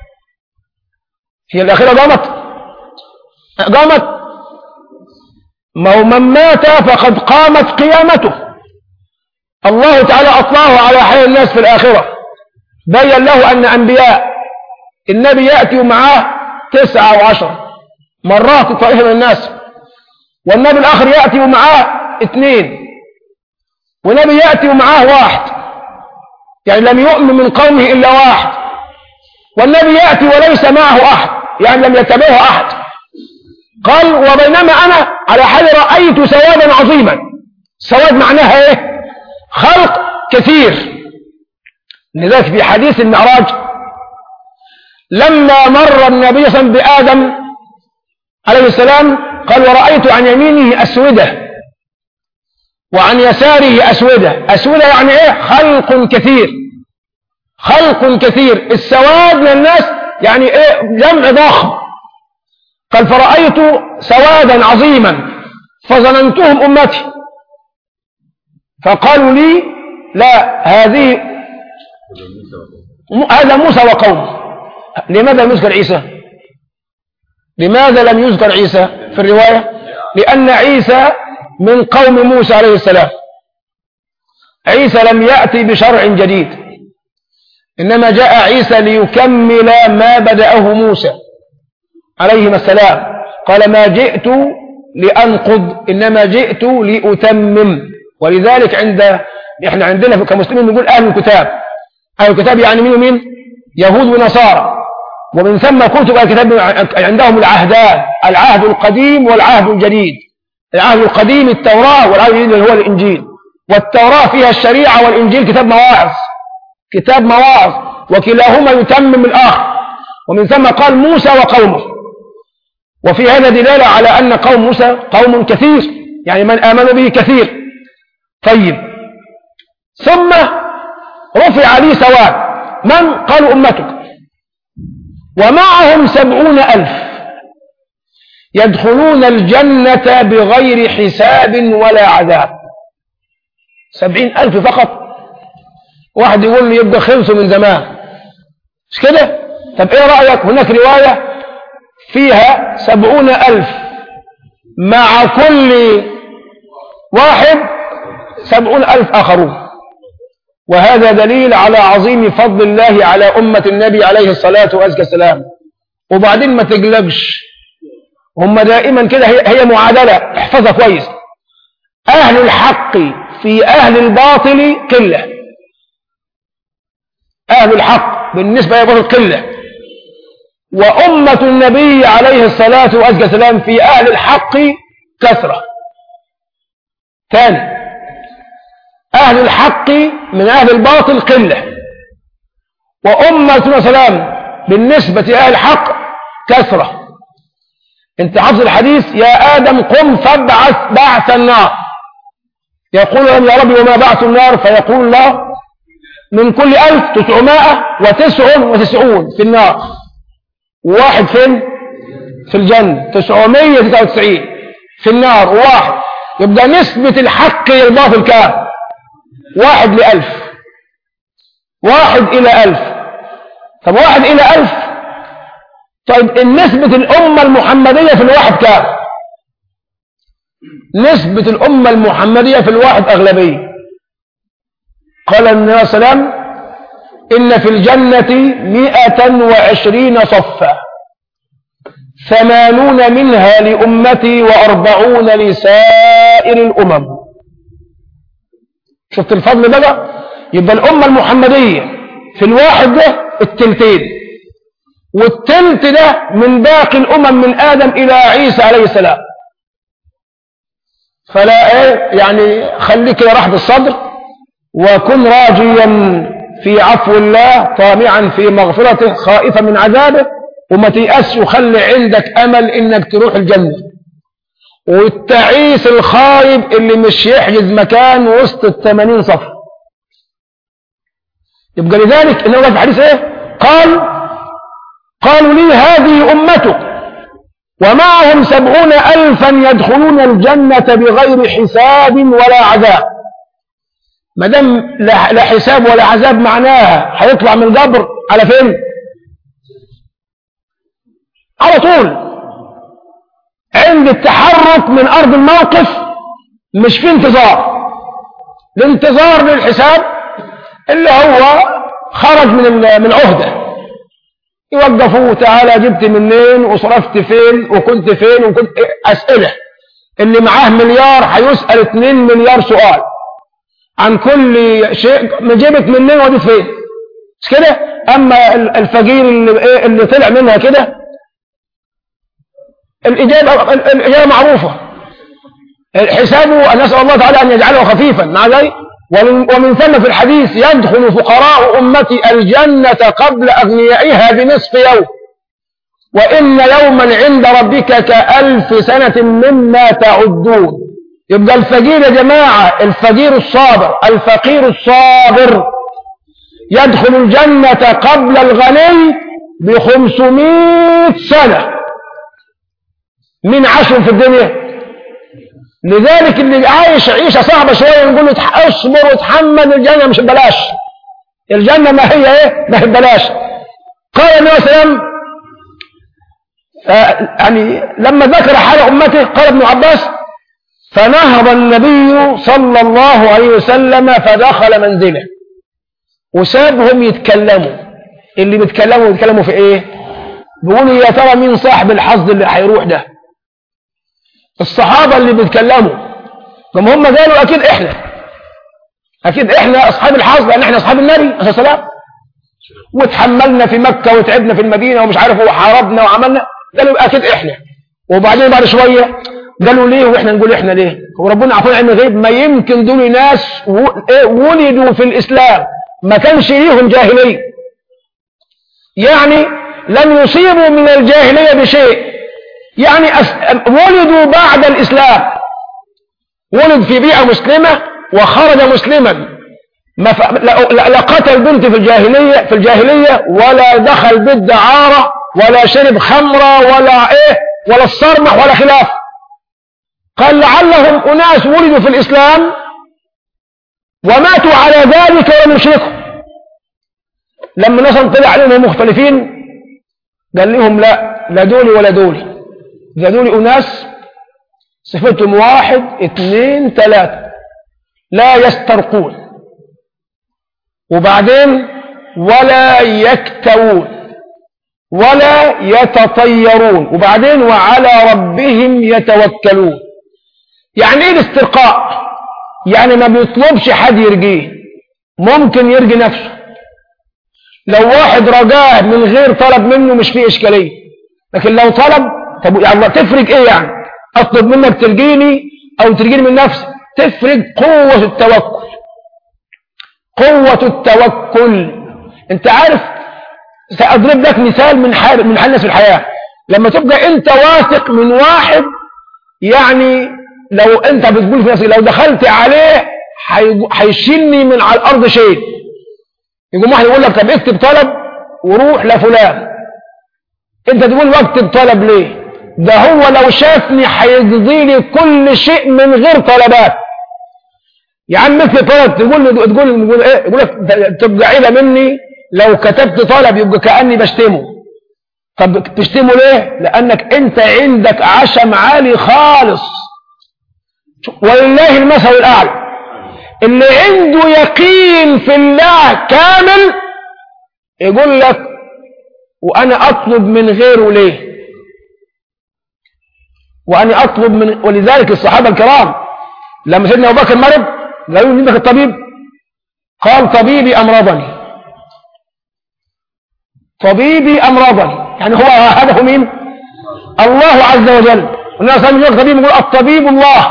هي الآخرة قامت ما هو من مات فقد قامت قيامته. الله تعالى أطلعه على حال الناس في الآخرة، بين له أن أنبياء النبي يأتي معاه 9 و10 مرات طائفة من الناس، والنبي الآخر يأتي معاه 2، ونبي يأتي معاه 1، يعني لم يؤمن من قومه إلا 1، والنبي يأتي وليس معه أحد، يعني لم يتبعه أحد. قال وبينما أنا على حال رأيت سوادا عظيما. سواد معناها إيه؟ خلق كثير، لذلك في حديث المعراج لما مر النبي صلى الله عليه وسلم بآدم عليه السلام قال ورأيت عن يمينه أسودة وعن يساره أسودة. أسودة يعني إيه؟ خلق كثير، خلق كثير. السواد من الناس يعني إيه؟ جمع ضخم. قال فرأيت سوادا عظيما فظننتهم أمتي، فقالوا لي لا هذا موسى وقومه. لماذا لم يذكر عيسى؟ لماذا لم يذكر عيسى في الرواية؟ لأن عيسى من قوم موسى عليه السلام. عيسى لم يأتي بشرع جديد، إنما جاء عيسى ليكمل ما بدأه موسى عليه السلام. قال ما جئت لأنقض إنما جئت لأتمم. ولذلك احنا عندنا كمسلمين نقول أهل الكتاب. أهل الكتاب يعني مين ومين؟ يهود ونصارى، ومن ثم كتب الكتاب عندهم العهدان، العهد القديم والعهد الجديد. العهد القديم التوراة، والعهد الجديد اللي هو الإنجيل. والتوراة فيها الشريعة والإنجيل كتاب مواعظ، كتاب مواعظ، وكلاهما يتمم الآخر. ومن ثم قال موسى وقومه، وفي هذا دلالة على أن قوم موسى قوم كثير، يعني من آمنوا به كثير. طيب ثم رفع لي سواد، من؟ قالوا أمتك، ومعهم 70,000 يدخلون الجنة بغير حساب ولا عذاب. 70,000 فقط. واحد يقول لي يبقى خلصوا من زمان، مش كده؟ طب ايه رأيك؟ هناك رواية فيها 70,000 مع كل واحد 70,000 آخرون. وهذا دليل على عظيم فضل الله على أمة النبي عليه الصلاة والسلام. وبعدين ما تقلقش، هم دائما كده، هي معادلة، احفظها كويس. أهل الحق في أهل الباطل قلة، أهل الحق بالنسبة للباطل قلة، وأمة النبي عليه الصلاة والسلام في أهل الحق كثرة. ثاني، أهل الحق من أهل الباطل قلة، وأمة السلام بالنسبة لأهل الحق كثرة. انت حفظ الحديث يا آدم قم فابعث بعث النار. يقول لهم يا ربي وما بعث النار؟ فيقول الله من كل 1999 في النار، وواحد فين؟ في الجنة. 999 في النار وواحد. يبقى نسبة الحق للباطل كام؟ 1 ل1000، 1 إلى 1000. طب 1 إلى 1000، طيب نسبة الأمة المحمدية في الواحد كام؟ نسبة الأمة المحمدية في الواحد أغلبية. قال النبي صلى الله عليه وسلم إن في الجنة 120 صفا، 80 منها لأمتي و40 لسائر الأمم. شفت الفضل بقى؟ يبقى الأمة المحمدية في الواحد ده التلتين، والتلت ده من باقي الأمم من آدم إلى عيسى عليه السلام. فلا يعني خليك رحب الصدر، وكن راجيا في عفو الله، طامعا في مغفرته، خائفا من عذابه، وما تيأس، وخلي عندك أمل إنك تروح الجنة. والتعيس الخايب اللي مش يحجز مكان وسط 80 صف. يبقى لذلك إنه في الحديث قالوا لي هذه أمتك ومعهم 70,000 يدخلون الجنة بغير حساب ولا عذاب. ما دام لا حساب ولا عذاب معناها هيطلع من القبر على فين؟ على طول عند التحرك من أرض الموقف، مش في انتظار. الانتظار للحساب اللي هو خرج من العهدة، يوقفوه تعالى جبت منين وصرفت فين وكنت فين وكنت أسئلة. اللي معاه مليار هيسأل 2 مليار سؤال عن كل شيء، جبت منين وديت فين، مش كده؟ أما الفقير اللي طلع منها كده الإجابة معروفة. حسابه نسأل الله تعالى أن يجعله خفيفا، مع ذلك ومن ثم في الحديث يدخل فقراء أمتي الجنة قبل أغنيائها بنصف يوم، وإن يوما عند ربك كألف سنة مما تعدون. يبقى الفقير يا جماعة، الفقير الصابر، الفقير الصابر يدخل الجنة قبل الغني ب500 سنة. من عاشهم في الدنيا؟ لذلك اللي عايش عيشة صعبة شوية نقول له اصبر وتحمل، الجنة مش ببلاش، الجنة ما هي ايه؟ ما هي ببلاش. قال النبي صلى الله عليه وسلم يعني لما ذكر حال أمته قال ابن عباس: فنهض النبي صلى الله عليه وسلم فدخل منزله وسابهم يتكلموا. اللي بيتكلموا في ايه؟ بيقولوا يا ترى مين صاحب الحظ اللي هيروح ده؟ الصحابة اللي بيتكلموا هم قالوا اكيد احنا اصحاب الحظ، لان احنا اصحاب النبي عليه الصلاة والسلام، وتحملنا في مكة وتعبنا في المدينة ومش عارف وحاربنا وعملنا. قالوا اكيد احنا. وبعدين بعد شوية قالوا ليه واحنا نقول احنا ليه؟ وربنا عفوا علم الغيب، ما يمكن دول ناس ولدوا في الاسلام ما كانش ليهم جاهلية، يعني لم يصيبوا من الجاهلية بشيء، يعني ولدوا بعد الإسلام، ولد في بيئة مسلمة وخرج مسلما، لا قتل بنت في الجاهلية ولا دخل بيت دعارة ولا شرب خمرة ولا الصرمح ولا خلاف. قال لعلهم أناس ولدوا في الإسلام وماتوا على ذلك ولم يشركوا. لما نصر طلع عليهم مختلفين قال لهم لا دولي ولا دولي، دول أناس صفتهم 1 2 3 لا يسترقون، وبعدين ولا يكتوون ولا يتطيرون، وبعدين وعلى ربهم يتوكلون. يعني ايه الاسترقاء؟ يعني ما بيطلبش حد يرجيه، ممكن يرجي نفسه. لو واحد رجاه من غير طلب منه مش فيه إشكالية، لكن لو طلب، طب يا الله تفرق ايه يعني؟ اطلب منك ترجيني او ترجيني من نفسي؟ تفرق قوة التوكل. قوة التوكل. انت عارف، سأضرب لك مثال من حال الناس في الحياة. لما تبقى انت واثق من واحد، يعني لو انت بتقول في نفسك لو دخلت عليه هيشيلني من على الارض شيء، يقوم واحد يقول لك طب اكتب طلب وروح لفلان. انت تقول واكتب طلب ليه؟ ده هو لو شافني هيقضي لي كل شيء من غير طلبات. يا عم اكتب طلب، تقول ايه؟ يقول لك تبقى عيله مني لو كتبت طلب يبقى كاني بشتمه. طب تشتمه ليه؟ لانك انت عندك عشم عالي خالص. ولله المثل الاعلى. اللي عنده يقين في الله كامل يقول لك وانا اطلب من غيره ليه؟ وانا اطلب من، ولذلك الصحابه الكرام لما سيدنا ابو بكر مرض قالوا له انك الطبيب؟ قال طبيبي امرضني. طبيبي امرضني، يعني هو هدفه مين؟ الله عز وجل. والناس صلى الله عليه وسلم يقول الطبيب الله.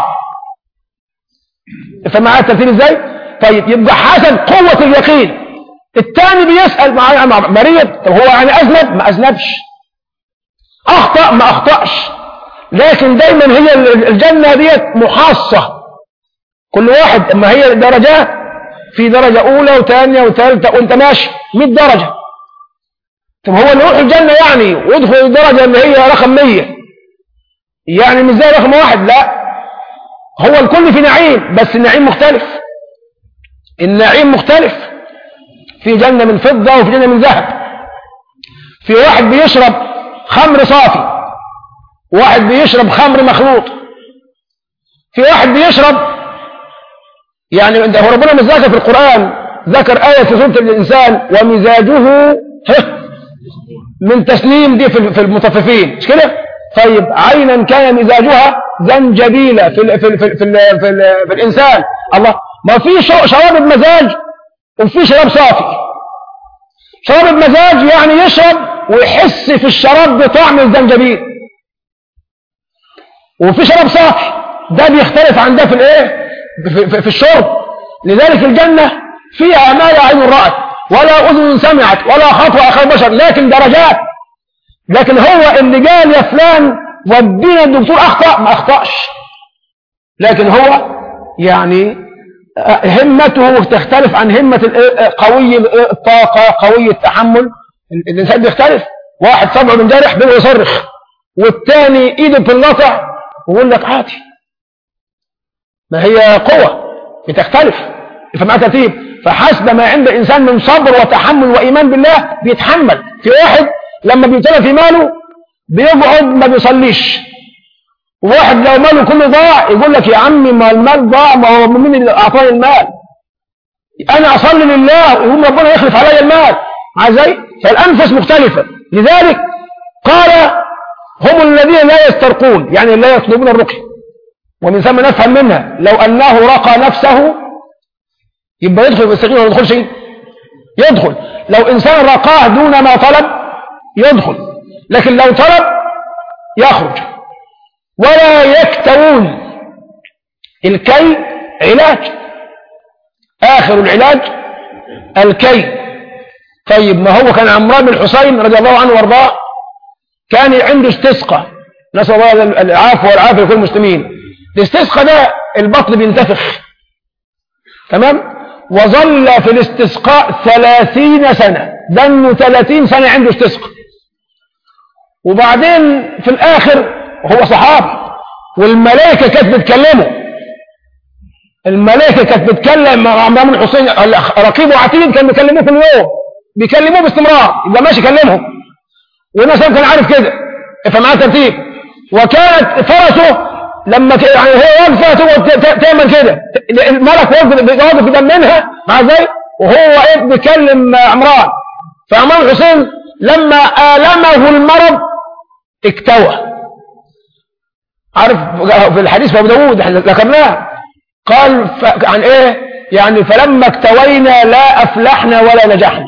فمعاه الترتيب ازاي؟ طيب يبقى حسب قوة اليقين. الثاني بيسأل مريض، طب هو يعني اذنب؟ ما اذنبش. اخطأ؟ ما اخطأش. لكن دايما هي الجنة ديت محاصة، كل واحد اما هي درجات، في درجة اولى وثانية وثالثة وانت ماشي 100 درجة. طب هو اللي يروح الجنة يعني ويدخل الدرجة اللي هي رقم 100 يعني مش زي رقم 1؟ لا، هو الكل في نعيم، بس النعيم مختلف. النعيم مختلف. في جنة من فضة وفي جنة من ذهب. في واحد بيشرب خمر صافي، واحد بيشرب خمر مخلوط. في واحد بيشرب، يعني هو ربنا مش ذكر في القرآن، ذكر آية في سورة الإنسان ومزاجه من تسنيم، دي في المطففين مش كده؟ طيب عينا كان مزاجها زنجبيلا في الإنسان. الله، ما في شراب بمزاج وفي شراب صافي. شراب بمزاج يعني يشرب ويحس في الشراب بطعم الزنجبيل، وفي شراب صافي ده بيختلف عن ده في الايه؟ في الشرب. لذلك الجنة فيها ما لا عين رأت ولا أذن سمعت ولا خطوة آخر بشر، لكن درجات. لكن هو اللي قال يا فلان ودينا الدكتور أخطأ، ما أخطأش، لكن هو يعني همته تختلف عن همة قوي الطاقة قوي التحمل. الإنسان بيختلف، واحد صبعه منجرح بيه يصرخ، والتاني إيده بتنقطع ويقول لك عادي. ما هي قوة بتختلف، فمع ترتيب. فحسب ما عند الإنسان من صبر وتحمل وإيمان بالله بيتحمل. في واحد لما بيبتلى في ماله بيقعد ما بيصليش، وواحد لو ماله كله ضاع يقول لك يا عمي ما المال ضاع، ما هو مين اللي أعطاني المال؟ أنا أصلي لله وهم ربنا يخلف علي المال. ازاي؟ فالأنفس مختلفة. لذلك قال هم الذين لا يسترقون، يعني لا يطلبون الرقي. ومن ثم نفهم منها لو أنه رقى نفسه يبقى يدخل بالسقيم ولا يدخلش؟ يدخل. لو إنسان رقاه دون ما طلب يدخل، لكن لو طلب يخرج. ولا يكتوون. الكي علاج، آخر العلاج الكي. طيب ما هو كان عمران بن الحسين رضي الله عنه وارضاه كان عنده استسقاء، نسأل الله العافية والعافية لكل المسلمين. الاستسقاء ده البطن بينتفخ، تمام؟ وظل في الاستسقاء 30 سنة، دنه 30 سنة عنده استسقاء. وبعدين في الآخر هو صحابي والملائكة كانت بتكلمه، الملائكة كانت بتكلم مع عمران بن الحسين، رقيب وعتيد كان بيكلموه كل يوم، بيكلموه باستمرار، يبقى ماشي يكلمهم، والناس كان عارف كده. فمعاه ترتيب. وكانت فرسه لما يعني هي واقفه تعمل كده، الملك واقف كده منها مع ذلك، وهو بيكلم عمران. فعمران بن الحسين لما آلمه المرض اكتوى. عارف في الحديث في ابو داود ذكرناه، قال عن ايه؟ يعني فلما اكتوينا لا افلحنا ولا نجحنا.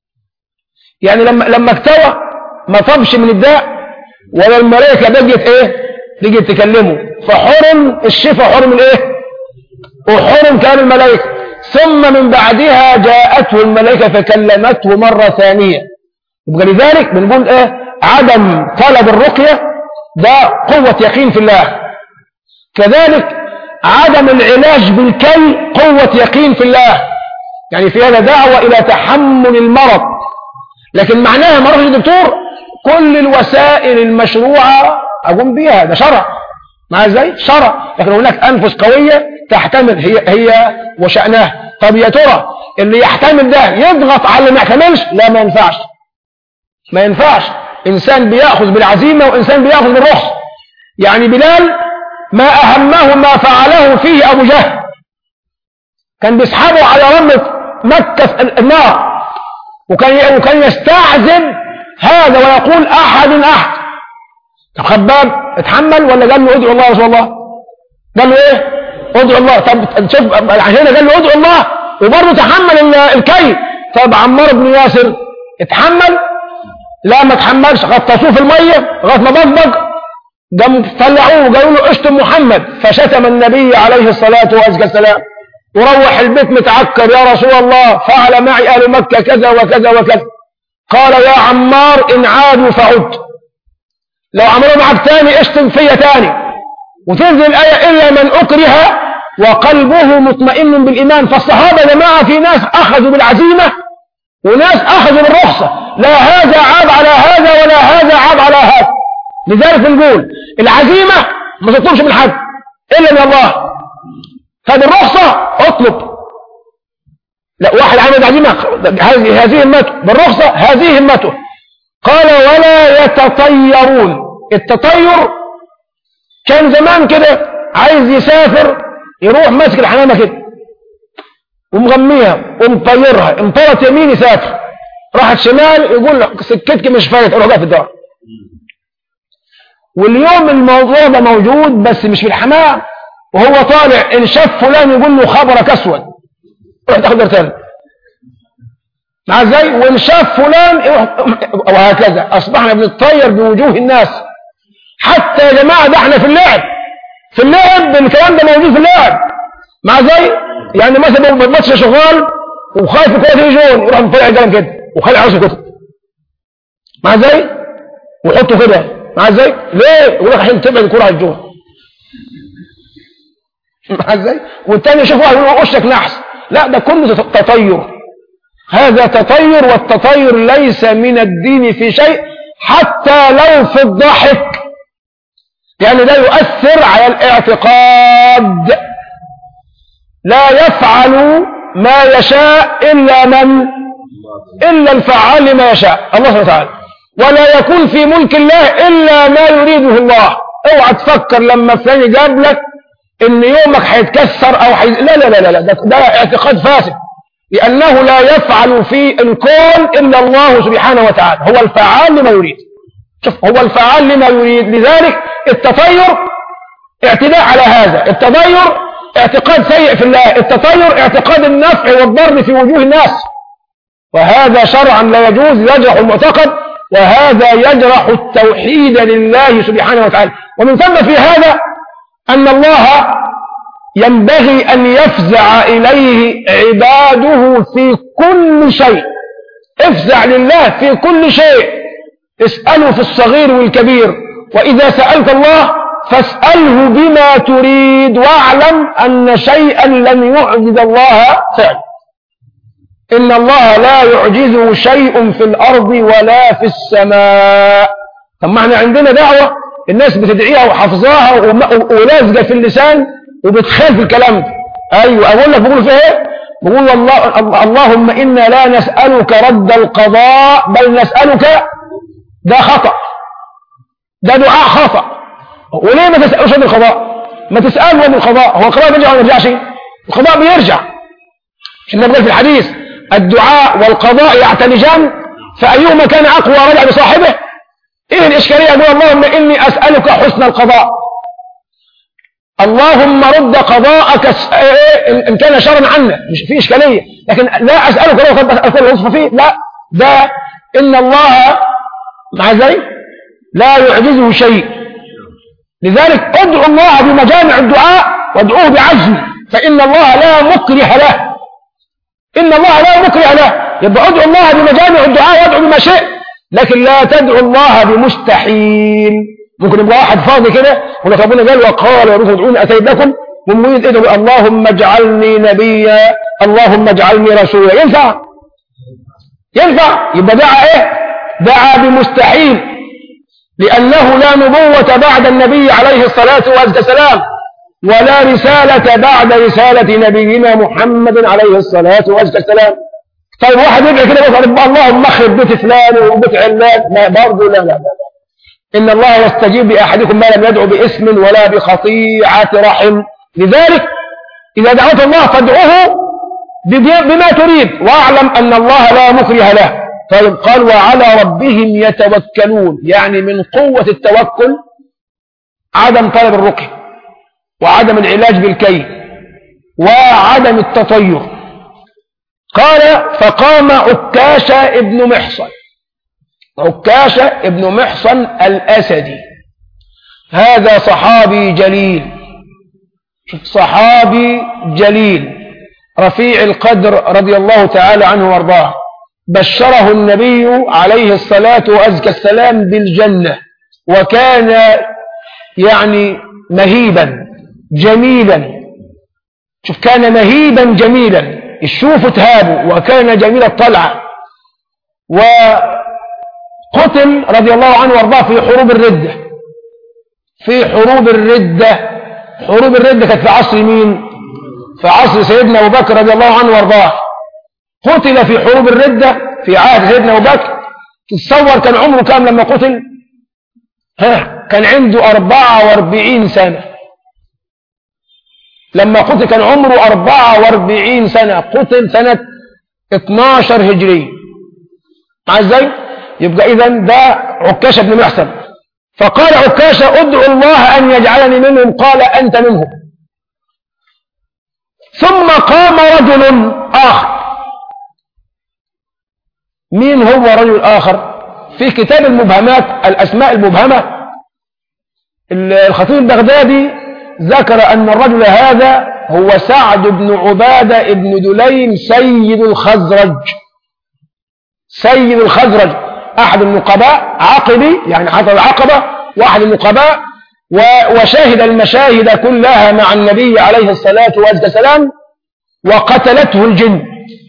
يعني لما اكتوى ما طبش من الداء ولا الملائكه بقت ايه؟ بقت تكلمه، فحرم الشفاء، حرم الايه؟ وحرم كان الملائكه. ثم من بعدها جاءته الملائكه فكلمته مره ثانيه. يبقى لذلك بنقول ايه؟ عدم طلب الرقيه ده قوه يقين في الله. كذلك عدم العلاج بالكي قوة يقين في الله. يعني في هذا دعوة إلى تحمل المرض، لكن معناها ما اروحش للدكتور كل الوسائل المشروعة أقوم بها، ده شرع. مع ازاي؟ شرع. لكن هناك أنفس قوية تحتمل هي وشأنها. طب يا ترى اللي يحتمل ده يضغط على اللي ما يحتملش؟ لا، ما ينفعش. ما ينفعش. إنسان بيأخذ بالعزيمة وإنسان بيأخذ بالرخص. يعني بلال ما أهمه ما فعله فيه أبو جهل، كان بيسحبه على رمة مكة النار، وكان يستعذب هذا ويقول أحد أحد. طب خباب اتحمل ولا قال له ادعو الله يا رسول الله؟ قال له ايه؟ ادعو الله. طب شوف عشان قال له ادعو الله وبرضه تحمل الكي. طب عمار بن ياسر اتحمل؟ لا ما تحملش، غطسوه في المية لغاية ما بقبق، قام طلعوه وقالوا له اشتم محمد، فشتم النبي عليه الصلاة والسلام، وروح البيت متعكر يا رسول الله فعل معي أهل مكة كذا وكذا وكذا. قال يا عمار إن عادوا فعد، لو عملوا معك تاني اشتم فيا تاني. وتنزل الآية إلا من أكره وقلبه مطمئن بالإيمان. فالصحابة يا جماعة في ناس أخذوا بالعزيمة وناس أخذوا بالرخصة، لا هذا عاب على هذا ولا هذا عاب على هذا. لذلك نقول العزيمة ما تطلبش من حد إلا من الله. هذه الرخصة اطلب. لا واحد عمل عزيمة هذه همته، بالرخصة هذه همته. قال ولا يتطيرون. التطير كان زمان كده عايز يسافر يروح ماسك الحمامة كده ومغميها ومطيرها، انطرت يمين يسافر، راحت شمال يقول لك سكتك مش فايت، روح بقى في الدار. واليوم الموضوع ده موجود بس مش في الحمام، وهو طالع ان شاف فلان يقول له خبرك اسود روح تاخد ارتان مع ازاي، وان شاف فلان وهكذا. اصبحنا بنتطير بوجوه الناس. حتى يا جماعه ده احنا في اللعب الكلام ده موجود في اللعب مع ازاي. يعني مثلا ما بطش شغال وخايف الكوره يجون يروح مطلع القلم كده وخلي عاوز كتب مع ازاي ويحطه كده مع ازاي ليه يقول لك عشان تبعد الكوره على الجون مع ازاي والتاني يشوف واحد يقول وشك نحس لا ده كله تطير هذا تطير والتطير ليس من الدين في شيء حتى لو في الضحك يعني لا يؤثر على الاعتقاد لا يفعل ما يشاء إلا الفعال لما يشاء الله سبحانه وتعالى ولا يكون في ملك الله إلا ما يريده الله اوعى تفكر لما فلان جاب لك ان يومك هيتكسر او لا لا لا لا ده اعتقاد فاسد لأنه لا يفعل في الكون إلا الله سبحانه وتعالى هو الفعال لما يريد شوف هو الفعال لما يريد لذلك التطير اعتداء على هذا التطير اعتقاد سيء في الله التطير اعتقاد النفع والضر في وجوه الناس وهذا شرعا لا يجوز يجرح المعتقد وهذا يجرح التوحيد لله سبحانه وتعالى ومن ثم في هذا أن الله ينبغي أن يفزع إليه عباده في كل شيء افزع لله في كل شيء اسأله في الصغير والكبير وإذا سألت الله فاسأله بما تريد واعلم أن شيئا لن يعجز الله فعلا إن الله لا يعجزه شيء في الأرض ولا في السماء طب ما احنا عندنا دعوة الناس بتدعيها وحفظاها ولازقة في اللسان وبتخاف الكلام ده أيوة أقول لك بقول فيه ايه بقول اللهم إنا لا نسألك رد القضاء بل نسألك ده خطأ ده دعاء خطأ وليه ما تسألوش رد القضاء ما تسألوا رد القضاء هو القضاء بيرجع ولا ما يرجعش القضاء بيرجع إحنا بنقول في الحديث الدعاء والقضاء يعتلجان فأيهما كان أقوى رجع بصاحبه إيه الإشكالية يقول اللهم إني أسألك حسن القضاء اللهم رد قضاءك إن كان شرا عنا مش في إشكالية لكن لا أسألك لو قد أسألك الوصف فيه لا ده إن الله مع ذلك لا يعجزه شيء لذلك ادعو الله بمجامع الدعاء وادعوه بعزم فإن الله لا مكره له إن الله لا مكره له يبقى ادعو الله بمجامع الدعاء وادعو بما شئت لكن لا تدعو الله بمستحيل ممكن يبقى واحد فاضي كده يقول لك ربنا قال وقال يا رسول ادعوني اتيت لكم ومريد ادعو اللهم اجعلني نبيا اللهم اجعلني رسولا ينفع يبقى دعا ايه دعا بمستحيل لانه لا نبوة بعد النبي عليه الصلاة والسلام ولا رسالة بعد رسالة نبينا محمد عليه الصلاة والسلام طيب واحد يدعي كده يقول اللهم اخرب بيت فلان وبيت علان لا برضه لا إن الله يستجيب لأحدكم ما لم يدعو باسم ولا بخطيعة رحم لذلك إذا دعوت الله فادعوه بما تريد واعلم أن الله لا مكره له طيب قال وعلى ربهم يتوكلون يعني من قوة التوكل عدم طلب الرقي وعدم العلاج بالكي وعدم التطير قال فقام عكاشة ابن محصن عكاشة ابن محصن الأسدي هذا صحابي جليل صحابي جليل رفيع القدر رضي الله تعالى عنه وارضاه بشره النبي عليه الصلاة والسلام بالجنة وكان يعني مهيبا جميلا شوف كان مهيبا جميلا الشوف تهابه وكان جميل الطلعة وقتل رضي الله عنه وارضاه في حروب الردة حروب الردة كانت في عصر مين في عصر سيدنا أبو بكر رضي الله عنه وارضاه قتل في حروب الردة في عهد سيدنا أبو بكر تتصور كان عمره كام لما قتل كان عنده 44 سنة لما قتل كان عمره 44 سنة قتل سنة 12 هجري مع ازاي يبقى اذا ده عكاشة بن محصن فقال عكاشة ادعو الله ان يجعلني منهم قال انت منهم ثم قام رجل اخر مين هو رجل اخر في كتاب المبهمات الاسماء المبهمة الخطيب البغدادي ذكر أن الرجل هذا هو سعد بن عبادة بن دليم سيد الخزرج. سيد الخزرج أحد النقباء، عقبي يعني حصل العقبة، وأحد النقباء، وشاهد المشاهد كلها مع النبي عليه الصلاة والسلام، وقتلته الجن.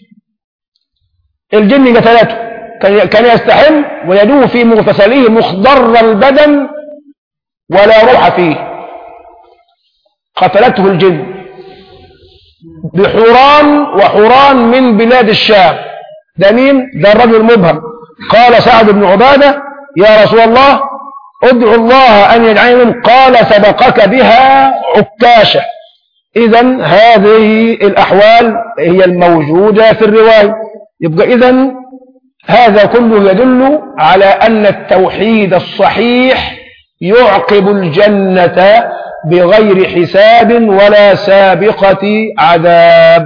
الجن قتلته، كان يستحم ويدوه في مغتسله مخضر البدن ولا روح فيه. قتلته الجن بحوران، وحوران من بلاد الشام. ده مين؟ ده الرجل المبهم. قال سعد بن عبادة يا رسول الله ادعو الله أن يجعلني منهم. قال سبقك بها عكاشة. إذن هذه الأحوال هي الموجودة في الرواية. يبقى إذن هذا كله يدل على أن التوحيد الصحيح يعقب الجنة بغير حساب ولا سابقة عذاب.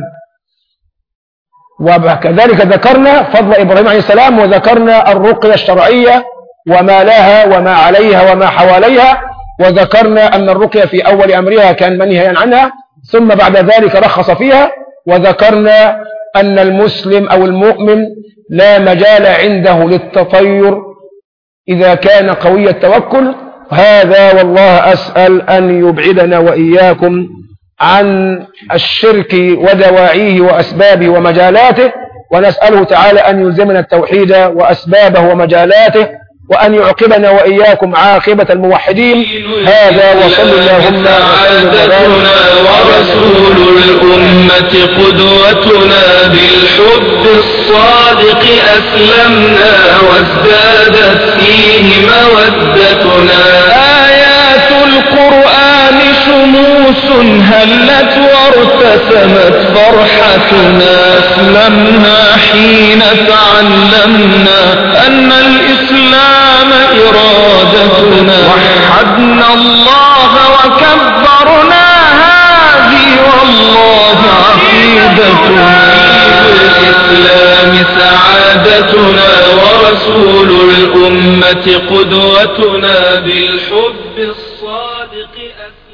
وكذلك ذكرنا فضل إبراهيم عليه السلام، وذكرنا الرقية الشرعية وما لها وما عليها وما حواليها، وذكرنا أن الرقية في أول أمرها كان منهيا عنها، ثم بعد ذلك رخص فيها، وذكرنا أن المسلم أو المؤمن لا مجال عنده للتطير إذا كان قوي التوكل. هذا والله أسأل أن يبعدنا وإياكم عن الشرك ودواعيه وأسبابه ومجالاته، ونسأله تعالى أن يلزمنا التوحيد وأسبابه ومجالاته، وأن يعقبنا وإياكم عاقبة الموحدين. هذا وصل اللهم سعادتنا ورسول الأمة قدوتنا، بالحب الصادق أسلمنا وازدادت فيه مودتنا. آيات القرآن شموس هلت وارتسمت فرحتنا، أسلمنا حين تعلمنا أن الإسلام إرادتنا، وحدنا الله وكبرنا هذه والله عقيدتنا. الإسلام سعادتنا ورسول الأمة قدوتنا، بالحب الصادق